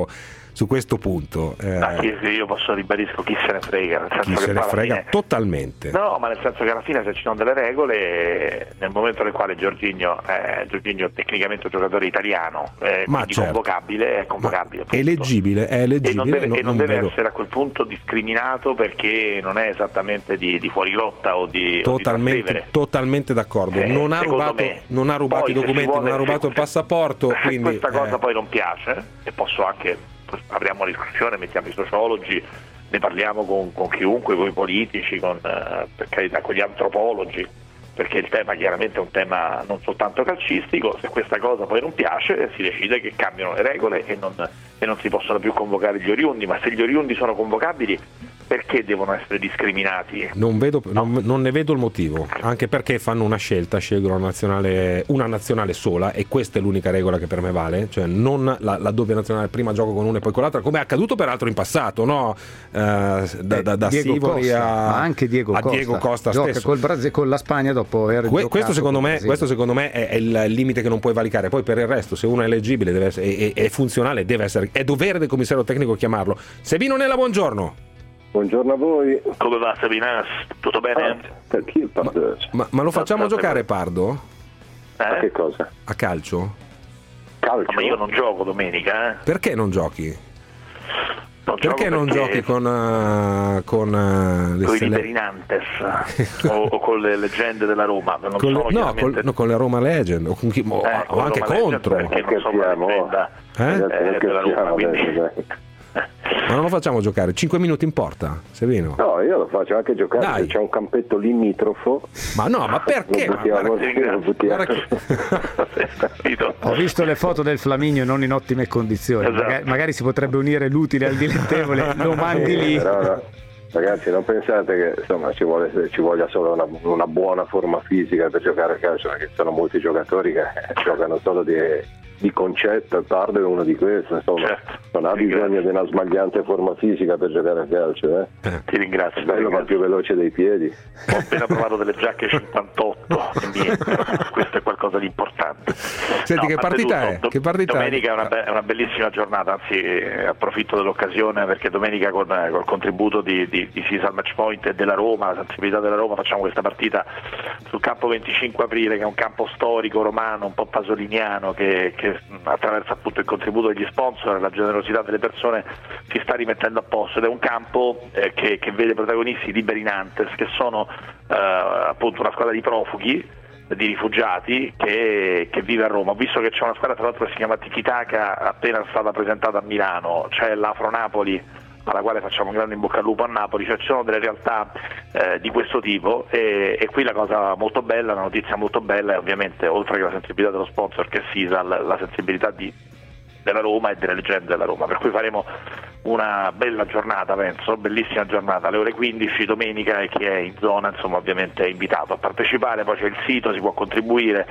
questo punto. Io posso ribadisco, chi se ne frega, nel senso chi che se ne frega totalmente. No, ma nel senso che alla fine se ci sono delle regole, nel momento nel quale Jorginho è tecnicamente un giocatore italiano, quindi certo, convocabile, è convocabile. È eleggibile. E non deve essere a quel punto discriminato perché non è esattamente di fuorilotta o di totalmente d'accordo. Non ha rubato i documenti, non ha rubato il passaporto. Quindi questa cosa poi non piace, e posso anche, apriamo la discussione, mettiamo i sociologi, ne parliamo con chiunque, con i politici, per carità, con gli antropologi, perché il tema chiaramente è un tema non soltanto calcistico. Se questa cosa poi non piace si decide che cambiano le regole e non si possono più convocare gli oriundi, ma se gli oriundi sono convocabili perché devono essere discriminati? Non ne vedo il motivo, anche perché fanno una scelta, scelgono una nazionale sola, e questa è l'unica regola che per me vale, cioè non la doppia nazionale, prima gioco con una e poi con l'altra, come è accaduto peraltro in passato, no? Da Sivori ma anche Diego Costa gioca stesso con la Spagna dopo aver questo secondo me è il limite che non puoi valicare. Poi per il resto, se uno è eleggibile, deve essere, è funzionale, deve essere, è dovere del commissario tecnico chiamarlo. Sebino Nella, buongiorno. Buongiorno a voi. Come va Sabinas? Tutto bene? Perché il Pardo? Ma lo facciamo giocare Pardo? A che cosa? A calcio? Calcio? Ma io non gioco domenica. Perché non giochi? Perché non giochi con i Liberinantes o con le leggende della Roma? Con le Roma Legend o anche Roma contro, perché non sono la leggenda della Roma, quindi... Ma non lo facciamo giocare 5 minuti in porta, Sevino? No, io lo faccio anche giocare, se c'è un campetto limitrofo. Ma perché? Ho visto le foto del Flaminio non in ottime condizioni, esatto. magari si potrebbe unire l'utile al dilettevole, lo mandi lì. No. Ragazzi, non pensate che insomma ci voglia solo una buona forma fisica per giocare a calcio, perché ci sono molti giocatori che giocano solo di di concetto, Pardo è uno di questi, insomma, certo, non ha bisogno di una smagliante forma fisica per giocare a calcio. Ti ringrazio. Bello, ma più veloce dei piedi. Ho appena provato delle giacche 58 e niente, questo è qualcosa di importante. Senti, che partita è? Domenica è una bellissima giornata, anzi approfitto dell'occasione perché domenica col contributo di Sisal Matchpoint e della Roma, la sensibilità della Roma, facciamo questa partita sul campo 25 aprile, che è un campo storico romano, un po' pasoliniano, che attraverso appunto il contributo degli sponsor e la generosità delle persone si sta rimettendo a posto, ed è un campo che vede protagonisti Liberi Nantes, che sono appunto una squadra di profughi, di rifugiati che vive a Roma. Ho visto che c'è una squadra tra l'altro che si chiama Tiki Taka, appena stata presentata a Milano, c'è l'Afro Napoli, alla quale facciamo un grande in bocca al lupo a Napoli, cioè ci sono delle realtà di questo tipo, e qui la cosa molto bella, la notizia molto bella è ovviamente, oltre che la sensibilità dello sponsor che è Sisal, la sensibilità della Roma e delle leggende della Roma, per cui faremo una bella giornata, penso, bellissima giornata alle ore 15 domenica, e chi è in zona insomma ovviamente è invitato a partecipare. Poi c'è il sito, si può contribuire,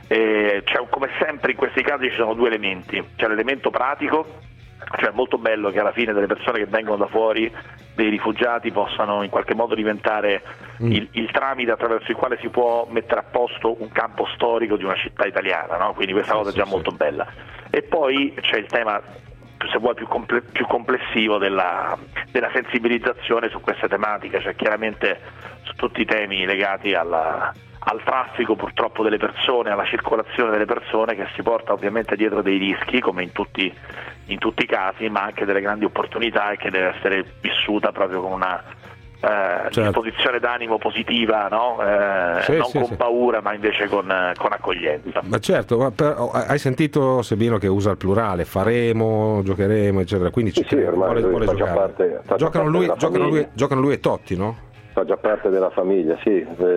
come sempre in questi casi ci sono due elementi: c'è l'elemento pratico, cioè è molto bello che alla fine delle persone che vengono da fuori, dei rifugiati, possano in qualche modo diventare il tramite attraverso il quale si può mettere a posto un campo storico di una città italiana, no? Quindi questa cosa è già molto bella. E poi c'è il tema, se vuoi, più complessivo della sensibilizzazione su queste tematiche, cioè chiaramente su tutti i temi legati al traffico purtroppo delle persone, alla circolazione delle persone, che si porta ovviamente dietro dei rischi come in tutti i casi, ma anche delle grandi opportunità, e che deve essere vissuta proprio con una disposizione d'animo positiva, no? Con paura, ma invece con accoglienza. Ma certo, hai sentito Sebino che usa il plurale, faremo, giocheremo, eccetera, quindi ormai vuole giocare. Giocano lui e Totti, no? Fa già parte della famiglia, sì.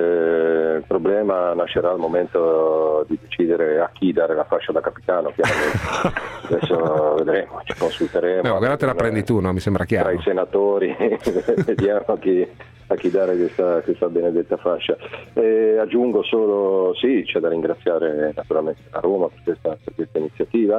Il problema nascerà al momento di decidere a chi dare la fascia da capitano, chiaramente. Adesso vedremo, ci consulteremo. No, guarda, te la prendi tu, no? Mi sembra chiaro. Tra i senatori vediamo a chi dare questa benedetta fascia. Aggiungo solo, sì, c'è da ringraziare naturalmente la Roma per questa iniziativa.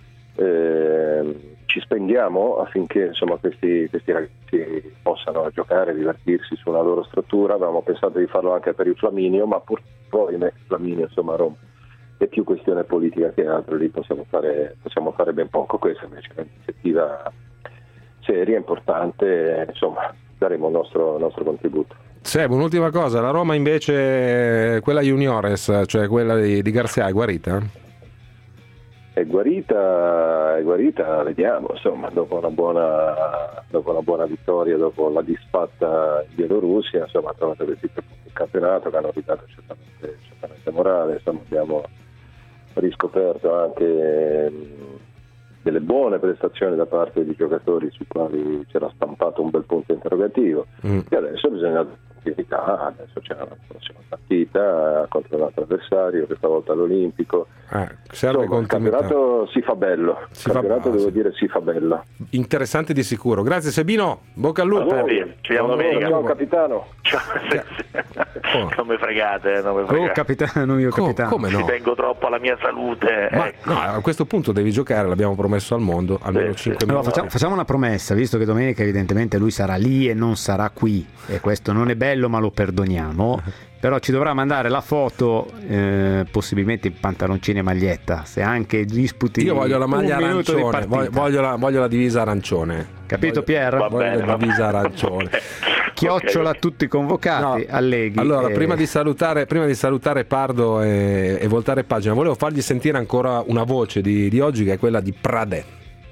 Ci spendiamo affinché insomma questi ragazzi possano giocare, divertirsi sulla loro struttura. Avevamo pensato di farlo anche per il Flaminio, ma purtroppo il Flaminio insomma a Roma è più questione politica che altro, lì possiamo fare ben poco. Questa invece è un'iniziativa seria, importante, insomma daremo il nostro contributo. Seb, un'ultima cosa, la Roma invece, quella Juniores, cioè quella di Garcia, è guarita? È guarita, vediamo, insomma, dopo una buona vittoria, dopo la disfatta in Bielorussia, insomma, ha trovato questi 3 punti in campionato che hanno ridato certamente morale, insomma, abbiamo riscoperto anche delle buone prestazioni da parte di giocatori sui quali c'era stampato un bel punto interrogativo, e adesso bisogna adesso c'è la prossima partita contro un altro avversario, questa volta l'Olimpico. Il campionato si fa bello, devo dire si fa bello. Interessante di sicuro. Grazie Sebino, bocca al lupo. Ci vediamo domenica. Ciao capitano. Non mi fregate, capitano. Come no? Ci tengo troppo alla mia salute. No, a questo punto devi giocare, l'abbiamo promesso al mondo, almeno 5 minuti. Facciamo una promessa, visto che domenica evidentemente lui sarà lì e non sarà qui, e questo non è bello, ma lo perdoniamo. Però ci dovrà mandare la foto, possibilmente in pantaloncini e maglietta, se anche disputi. Io voglio la maglia arancione, voglio la divisa arancione. Capito, Pier? Voglio la divisa arancione. Chiocciola tutti convocati, alleghi. Allora, prima di salutare Pardo e voltare pagina, volevo fargli sentire ancora una voce di oggi, che è quella di Pradè.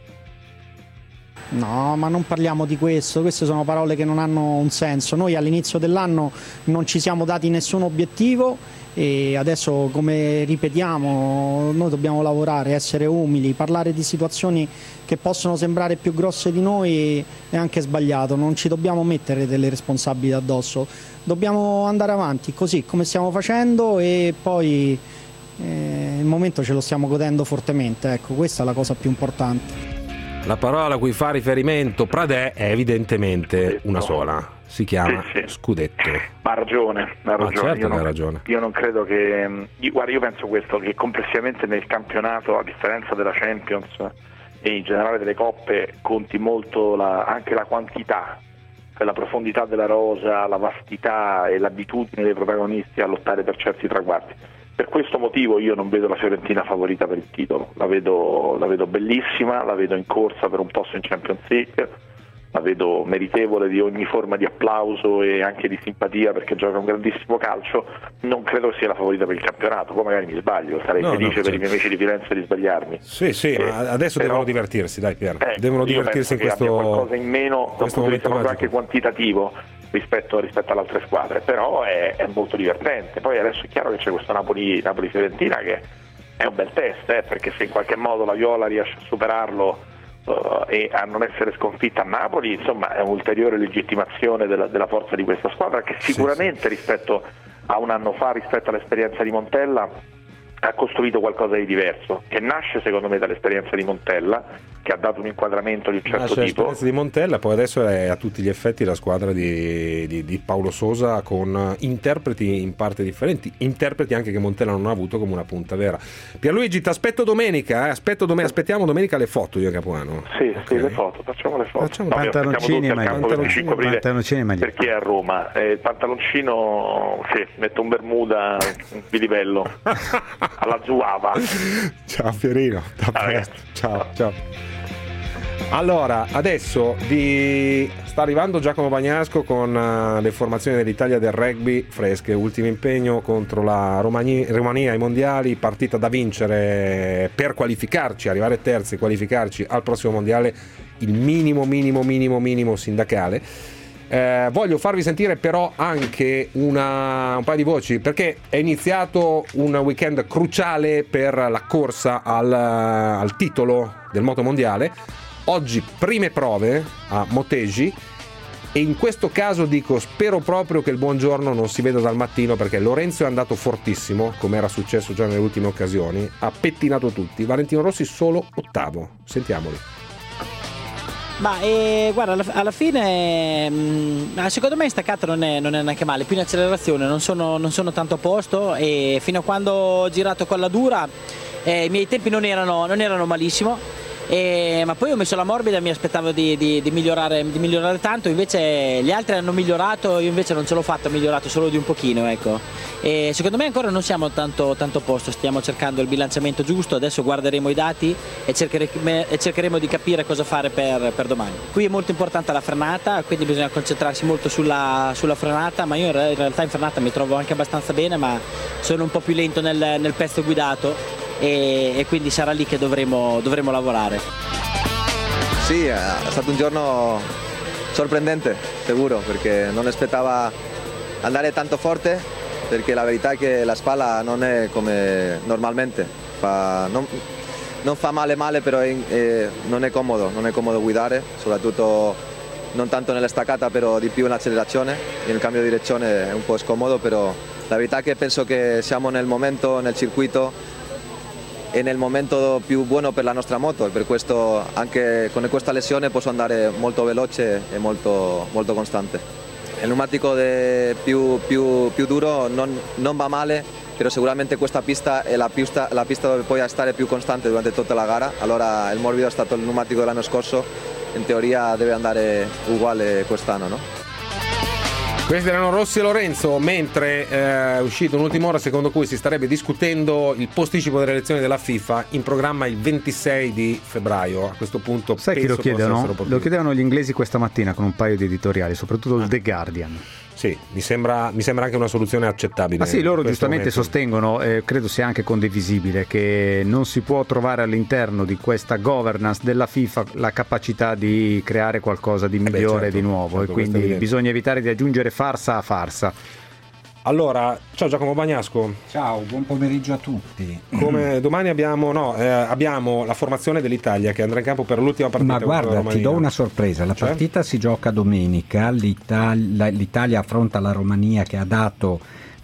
No, ma non parliamo di questo, queste sono parole che non hanno un senso. Noi all'inizio dell'anno non ci siamo dati nessun obiettivo, e adesso, come ripetiamo, noi dobbiamo lavorare, essere umili. Parlare di situazioni che possono sembrare più grosse di noi è anche sbagliato, non ci dobbiamo mettere delle responsabilità addosso, dobbiamo andare avanti così come stiamo facendo, e poi il momento ce lo stiamo godendo fortemente, ecco, questa è la cosa più importante. la parola a cui fa riferimento Pradè è evidentemente una sola, si chiama scudetto. Ma ha ragione. Certo che ha ragione. Io non credo che... Guarda, io penso questo, che complessivamente nel campionato, a differenza della Champions e in generale delle coppe, conti molto anche la quantità, cioè la profondità della rosa, la vastità e l'abitudine dei protagonisti a lottare per certi traguardi. Per questo motivo io non vedo la Fiorentina favorita per il titolo, la vedo bellissima, la vedo in corsa per un posto in Champions League, la vedo meritevole di ogni forma di applauso e anche di simpatia perché gioca un grandissimo calcio. Non credo sia la favorita per il campionato, poi magari mi sbaglio, sarei felice per i miei amici di Firenze di sbagliarmi. Sì, ma adesso devono divertirsi, dai Pier, devono divertirsi in questo qualcosa in meno da un punto di vista proprio anche quantitativo rispetto alle altre squadre, però è molto divertente. Poi adesso è chiaro che c'è questo Napoli-Fiorentina che è un bel test, perché se in qualche modo la Viola riesce a superarlo e a non essere sconfitta a Napoli, insomma è un'ulteriore legittimazione della forza di questa squadra che sicuramente rispetto a un anno fa, rispetto all'esperienza di Montella, ha costruito qualcosa di diverso, che nasce secondo me dall'esperienza di Montella, che ha dato un inquadramento di un certo tipo. L'esperienza di Montella, poi adesso è a tutti gli effetti la squadra di Paolo Sosa, con interpreti in parte differenti, interpreti anche che Montella non ha avuto come una punta vera. Pierluigi, ti aspetto domenica, aspettiamo domenica le foto io e Capuano. Sì, le foto, facciamo le foto. Pantaloncini, per chi è a Roma. Il pantaloncino, metto un bermuda di livello alla Zuava. Ciao Pierino, ciao. Allora, adesso sta arrivando Giacomo Bagnasco con le formazioni dell'Italia del rugby fresche, ultimo impegno contro la Romania ai mondiali, partita da vincere per qualificarci, arrivare terzi e qualificarci al prossimo mondiale, il minimo sindacale. Voglio farvi sentire però anche un paio di voci, perché è iniziato un weekend cruciale per la corsa al titolo del moto mondiale. Oggi prime prove a Motegi e in questo caso dico spero proprio che il buongiorno non si veda dal mattino, perché Lorenzo è andato fortissimo come era successo già nelle ultime occasioni, ha pettinato tutti. Valentino Rossi solo ottavo, sentiamoli. Ma guarda, alla fine secondo me in staccata non è neanche male, più in accelerazione non sono tanto a posto, e fino a quando ho girato con la dura i miei tempi non erano malissimo. Ma poi ho messo la morbida e mi aspettavo di migliorare tanto, invece gli altri hanno migliorato, io invece non ce l'ho fatta, ho migliorato solo di un pochino, ecco. E secondo me ancora non siamo tanto a posto, stiamo cercando il bilanciamento giusto, adesso guarderemo i dati e cercheremo di capire cosa fare per domani. Qui è molto importante la frenata, quindi bisogna concentrarsi molto sulla frenata, ma io in realtà in frenata mi trovo anche abbastanza bene, ma sono un po' più lento nel pezzo guidato. E quindi sarà lì che dovremo lavorare. Sì, è stato un giorno sorprendente, sicuro, perché non aspettava andare tanto forte, perché la verità è che la spalla non è come normalmente, non fa male, però non è comodo guidare, soprattutto non tanto nella staccata, però di più nell'accelerazione, nel cambio di direzione è un po' scomodo, però la verità è che penso che siamo nel momento, nel circuito, e nel momento più buono per la nostra moto, e per questo anche con questa lesione posso andare molto veloce e molto costante. Il pneumatico più duro non va male, però sicuramente questa pista è la pista dove puoi stare più costante durante tutta la gara. Allora il morbido è stato il pneumatico dell'anno scorso, in teoria deve andare uguale quest'anno, no? Questi erano Rossi e Lorenzo, mentre è uscito un'ultima ora secondo cui si starebbe discutendo il posticipo delle elezioni della FIFA, in programma il 26 di febbraio. A questo punto sai chi lo chiedono? Lo chiedevano gli inglesi questa mattina con un paio di editoriali, soprattutto il The Guardian. Sì, mi sembra anche una soluzione accettabile. Ma sì, loro giustamente sostengono, credo sia anche condivisibile, che non si può trovare all'interno di questa governance della FIFA la capacità di creare qualcosa di migliore, certo, di nuovo, certo, e quindi bisogna evitare di aggiungere farsa a farsa. Allora, ciao Giacomo Bagnasco. Ciao, buon pomeriggio a tutti. Come domani abbiamo la formazione dell'Italia che andrà in campo per l'ultima partita. Ma guarda, ti do una sorpresa, la partita si gioca domenica, l'Italia affronta la Romania che ha dato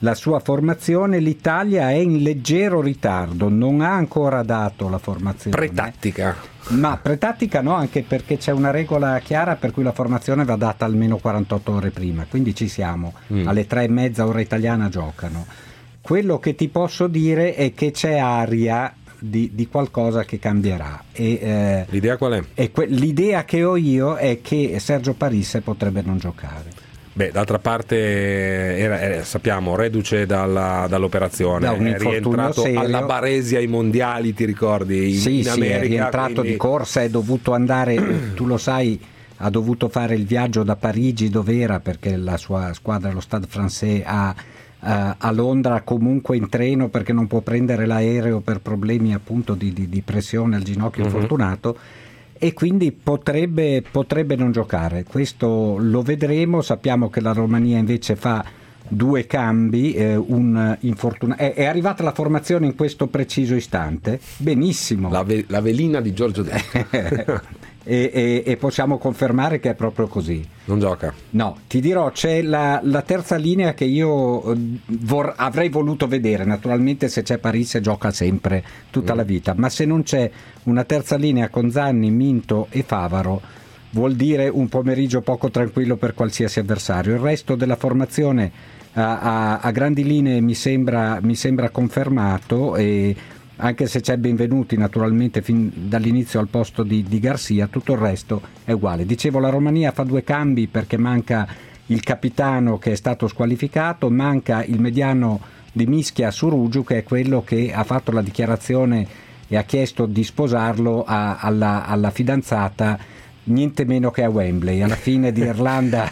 la sua formazione. L'Italia è in leggero ritardo, non ha ancora dato la formazione pretattica. Ma pretattica no, anche perché c'è una regola chiara per cui la formazione va data almeno 48 ore prima, quindi ci siamo, alle 3:30 ora italiana giocano. Quello che ti posso dire è che c'è aria di qualcosa che cambierà. E, l'idea qual è? L'idea che ho io è che Sergio Parisse potrebbe non giocare. Beh, d'altra parte sappiamo, reduce dall'operazione, è rientrato serio. Alla Baresia ai mondiali, ti ricordi? Sì, America, è rientrato quindi... di corsa, è dovuto andare, tu lo sai, ha dovuto fare il viaggio da Parigi dov'era, perché la sua squadra, lo Stade Français, a Londra comunque in treno perché non può prendere l'aereo per problemi appunto di pressione al ginocchio infortunato. E quindi potrebbe non giocare, questo lo vedremo. Sappiamo che la Romania invece fa 2 cambi, un infortunato. È arrivata la formazione in questo preciso istante, benissimo. La velina di Giorgio Detto. E possiamo confermare che è proprio così. Non gioca? No, ti dirò, c'è la terza linea che io avrei voluto vedere. Naturalmente se c'è Parisse gioca sempre, tutta la vita, ma se non c'è una terza linea con Zanni, Minto e Favaro vuol dire un pomeriggio poco tranquillo per qualsiasi avversario. Il resto della formazione a grandi linee mi sembra confermato, e anche se c'è Benvenuti naturalmente fin dall'inizio al posto di Garcia, tutto il resto è uguale. Dicevo, la Romania fa 2 cambi perché manca il capitano che è stato squalificato, manca il mediano di mischia Surugiu, che è quello che ha fatto la dichiarazione e ha chiesto di sposarlo alla fidanzata niente meno che a Wembley, alla fine di Irlanda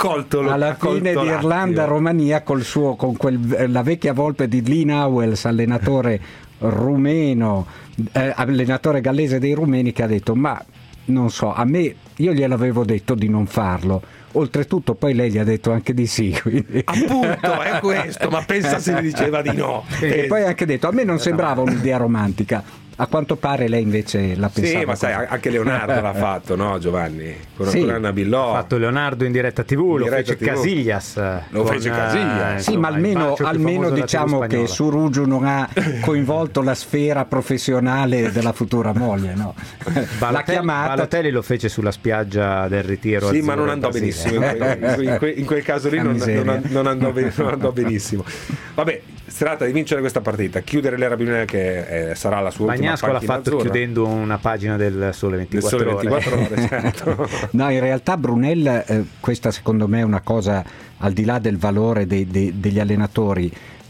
Romania, con la vecchia volpe di Lee Nowells, allenatore rumeno, allenatore gallese dei rumeni, che ha detto: ma non so, a me, io gliel'avevo detto di non farlo, oltretutto poi lei gli ha detto anche di sì, quindi... appunto è questo, ma pensa se gli diceva di no. E poi ha anche detto: a me non sembrava un'idea romantica. A quanto pare lei invece l'ha pensata. Sì, ma sai, anche Leonardo l'ha fatto, no Giovanni? Con Anna Billò. Ha fatto Leonardo in diretta TV, lo fece Casillas. Sì, ma almeno diciamo che Surugiu non ha coinvolto la sfera professionale della futura moglie, no? Balotelli lo fece sulla spiaggia del Ritiro. Sì, ma non andò benissimo. In quel caso lì non andò benissimo. Vabbè, si tratta di vincere questa partita, chiudere l'era biennale che sarà la sua ultima. Bagnasco l'ha fatto azzurra, chiudendo una pagina del Sole 24 Ore. Certo. No, in realtà Brunel, questa secondo me è una cosa, al di là del valore degli allenatori,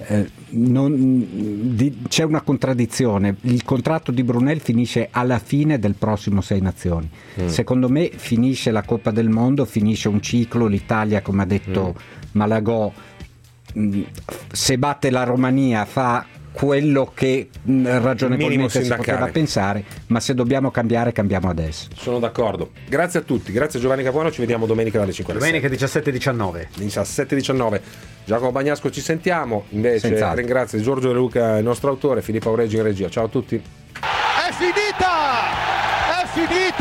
c'è una contraddizione. Il contratto di Brunel finisce alla fine del prossimo 6 Nazioni. Secondo me finisce la Coppa del Mondo, finisce un ciclo, l'Italia, come ha detto Malagò, se batte la Romania fa quello che ragionevolmente si poteva pensare, ma se dobbiamo cambiare, cambiamo adesso. Sono d'accordo. Grazie a tutti, grazie a Giovanni Capuano, ci vediamo domenica dalle 5 alle 6. Domenica 17-19. 17-19. Giacomo Bagnasco, ci sentiamo. Invece ringrazio Giorgio De Luca, il nostro autore, Filippo Auregi in regia. Ciao a tutti. È finita!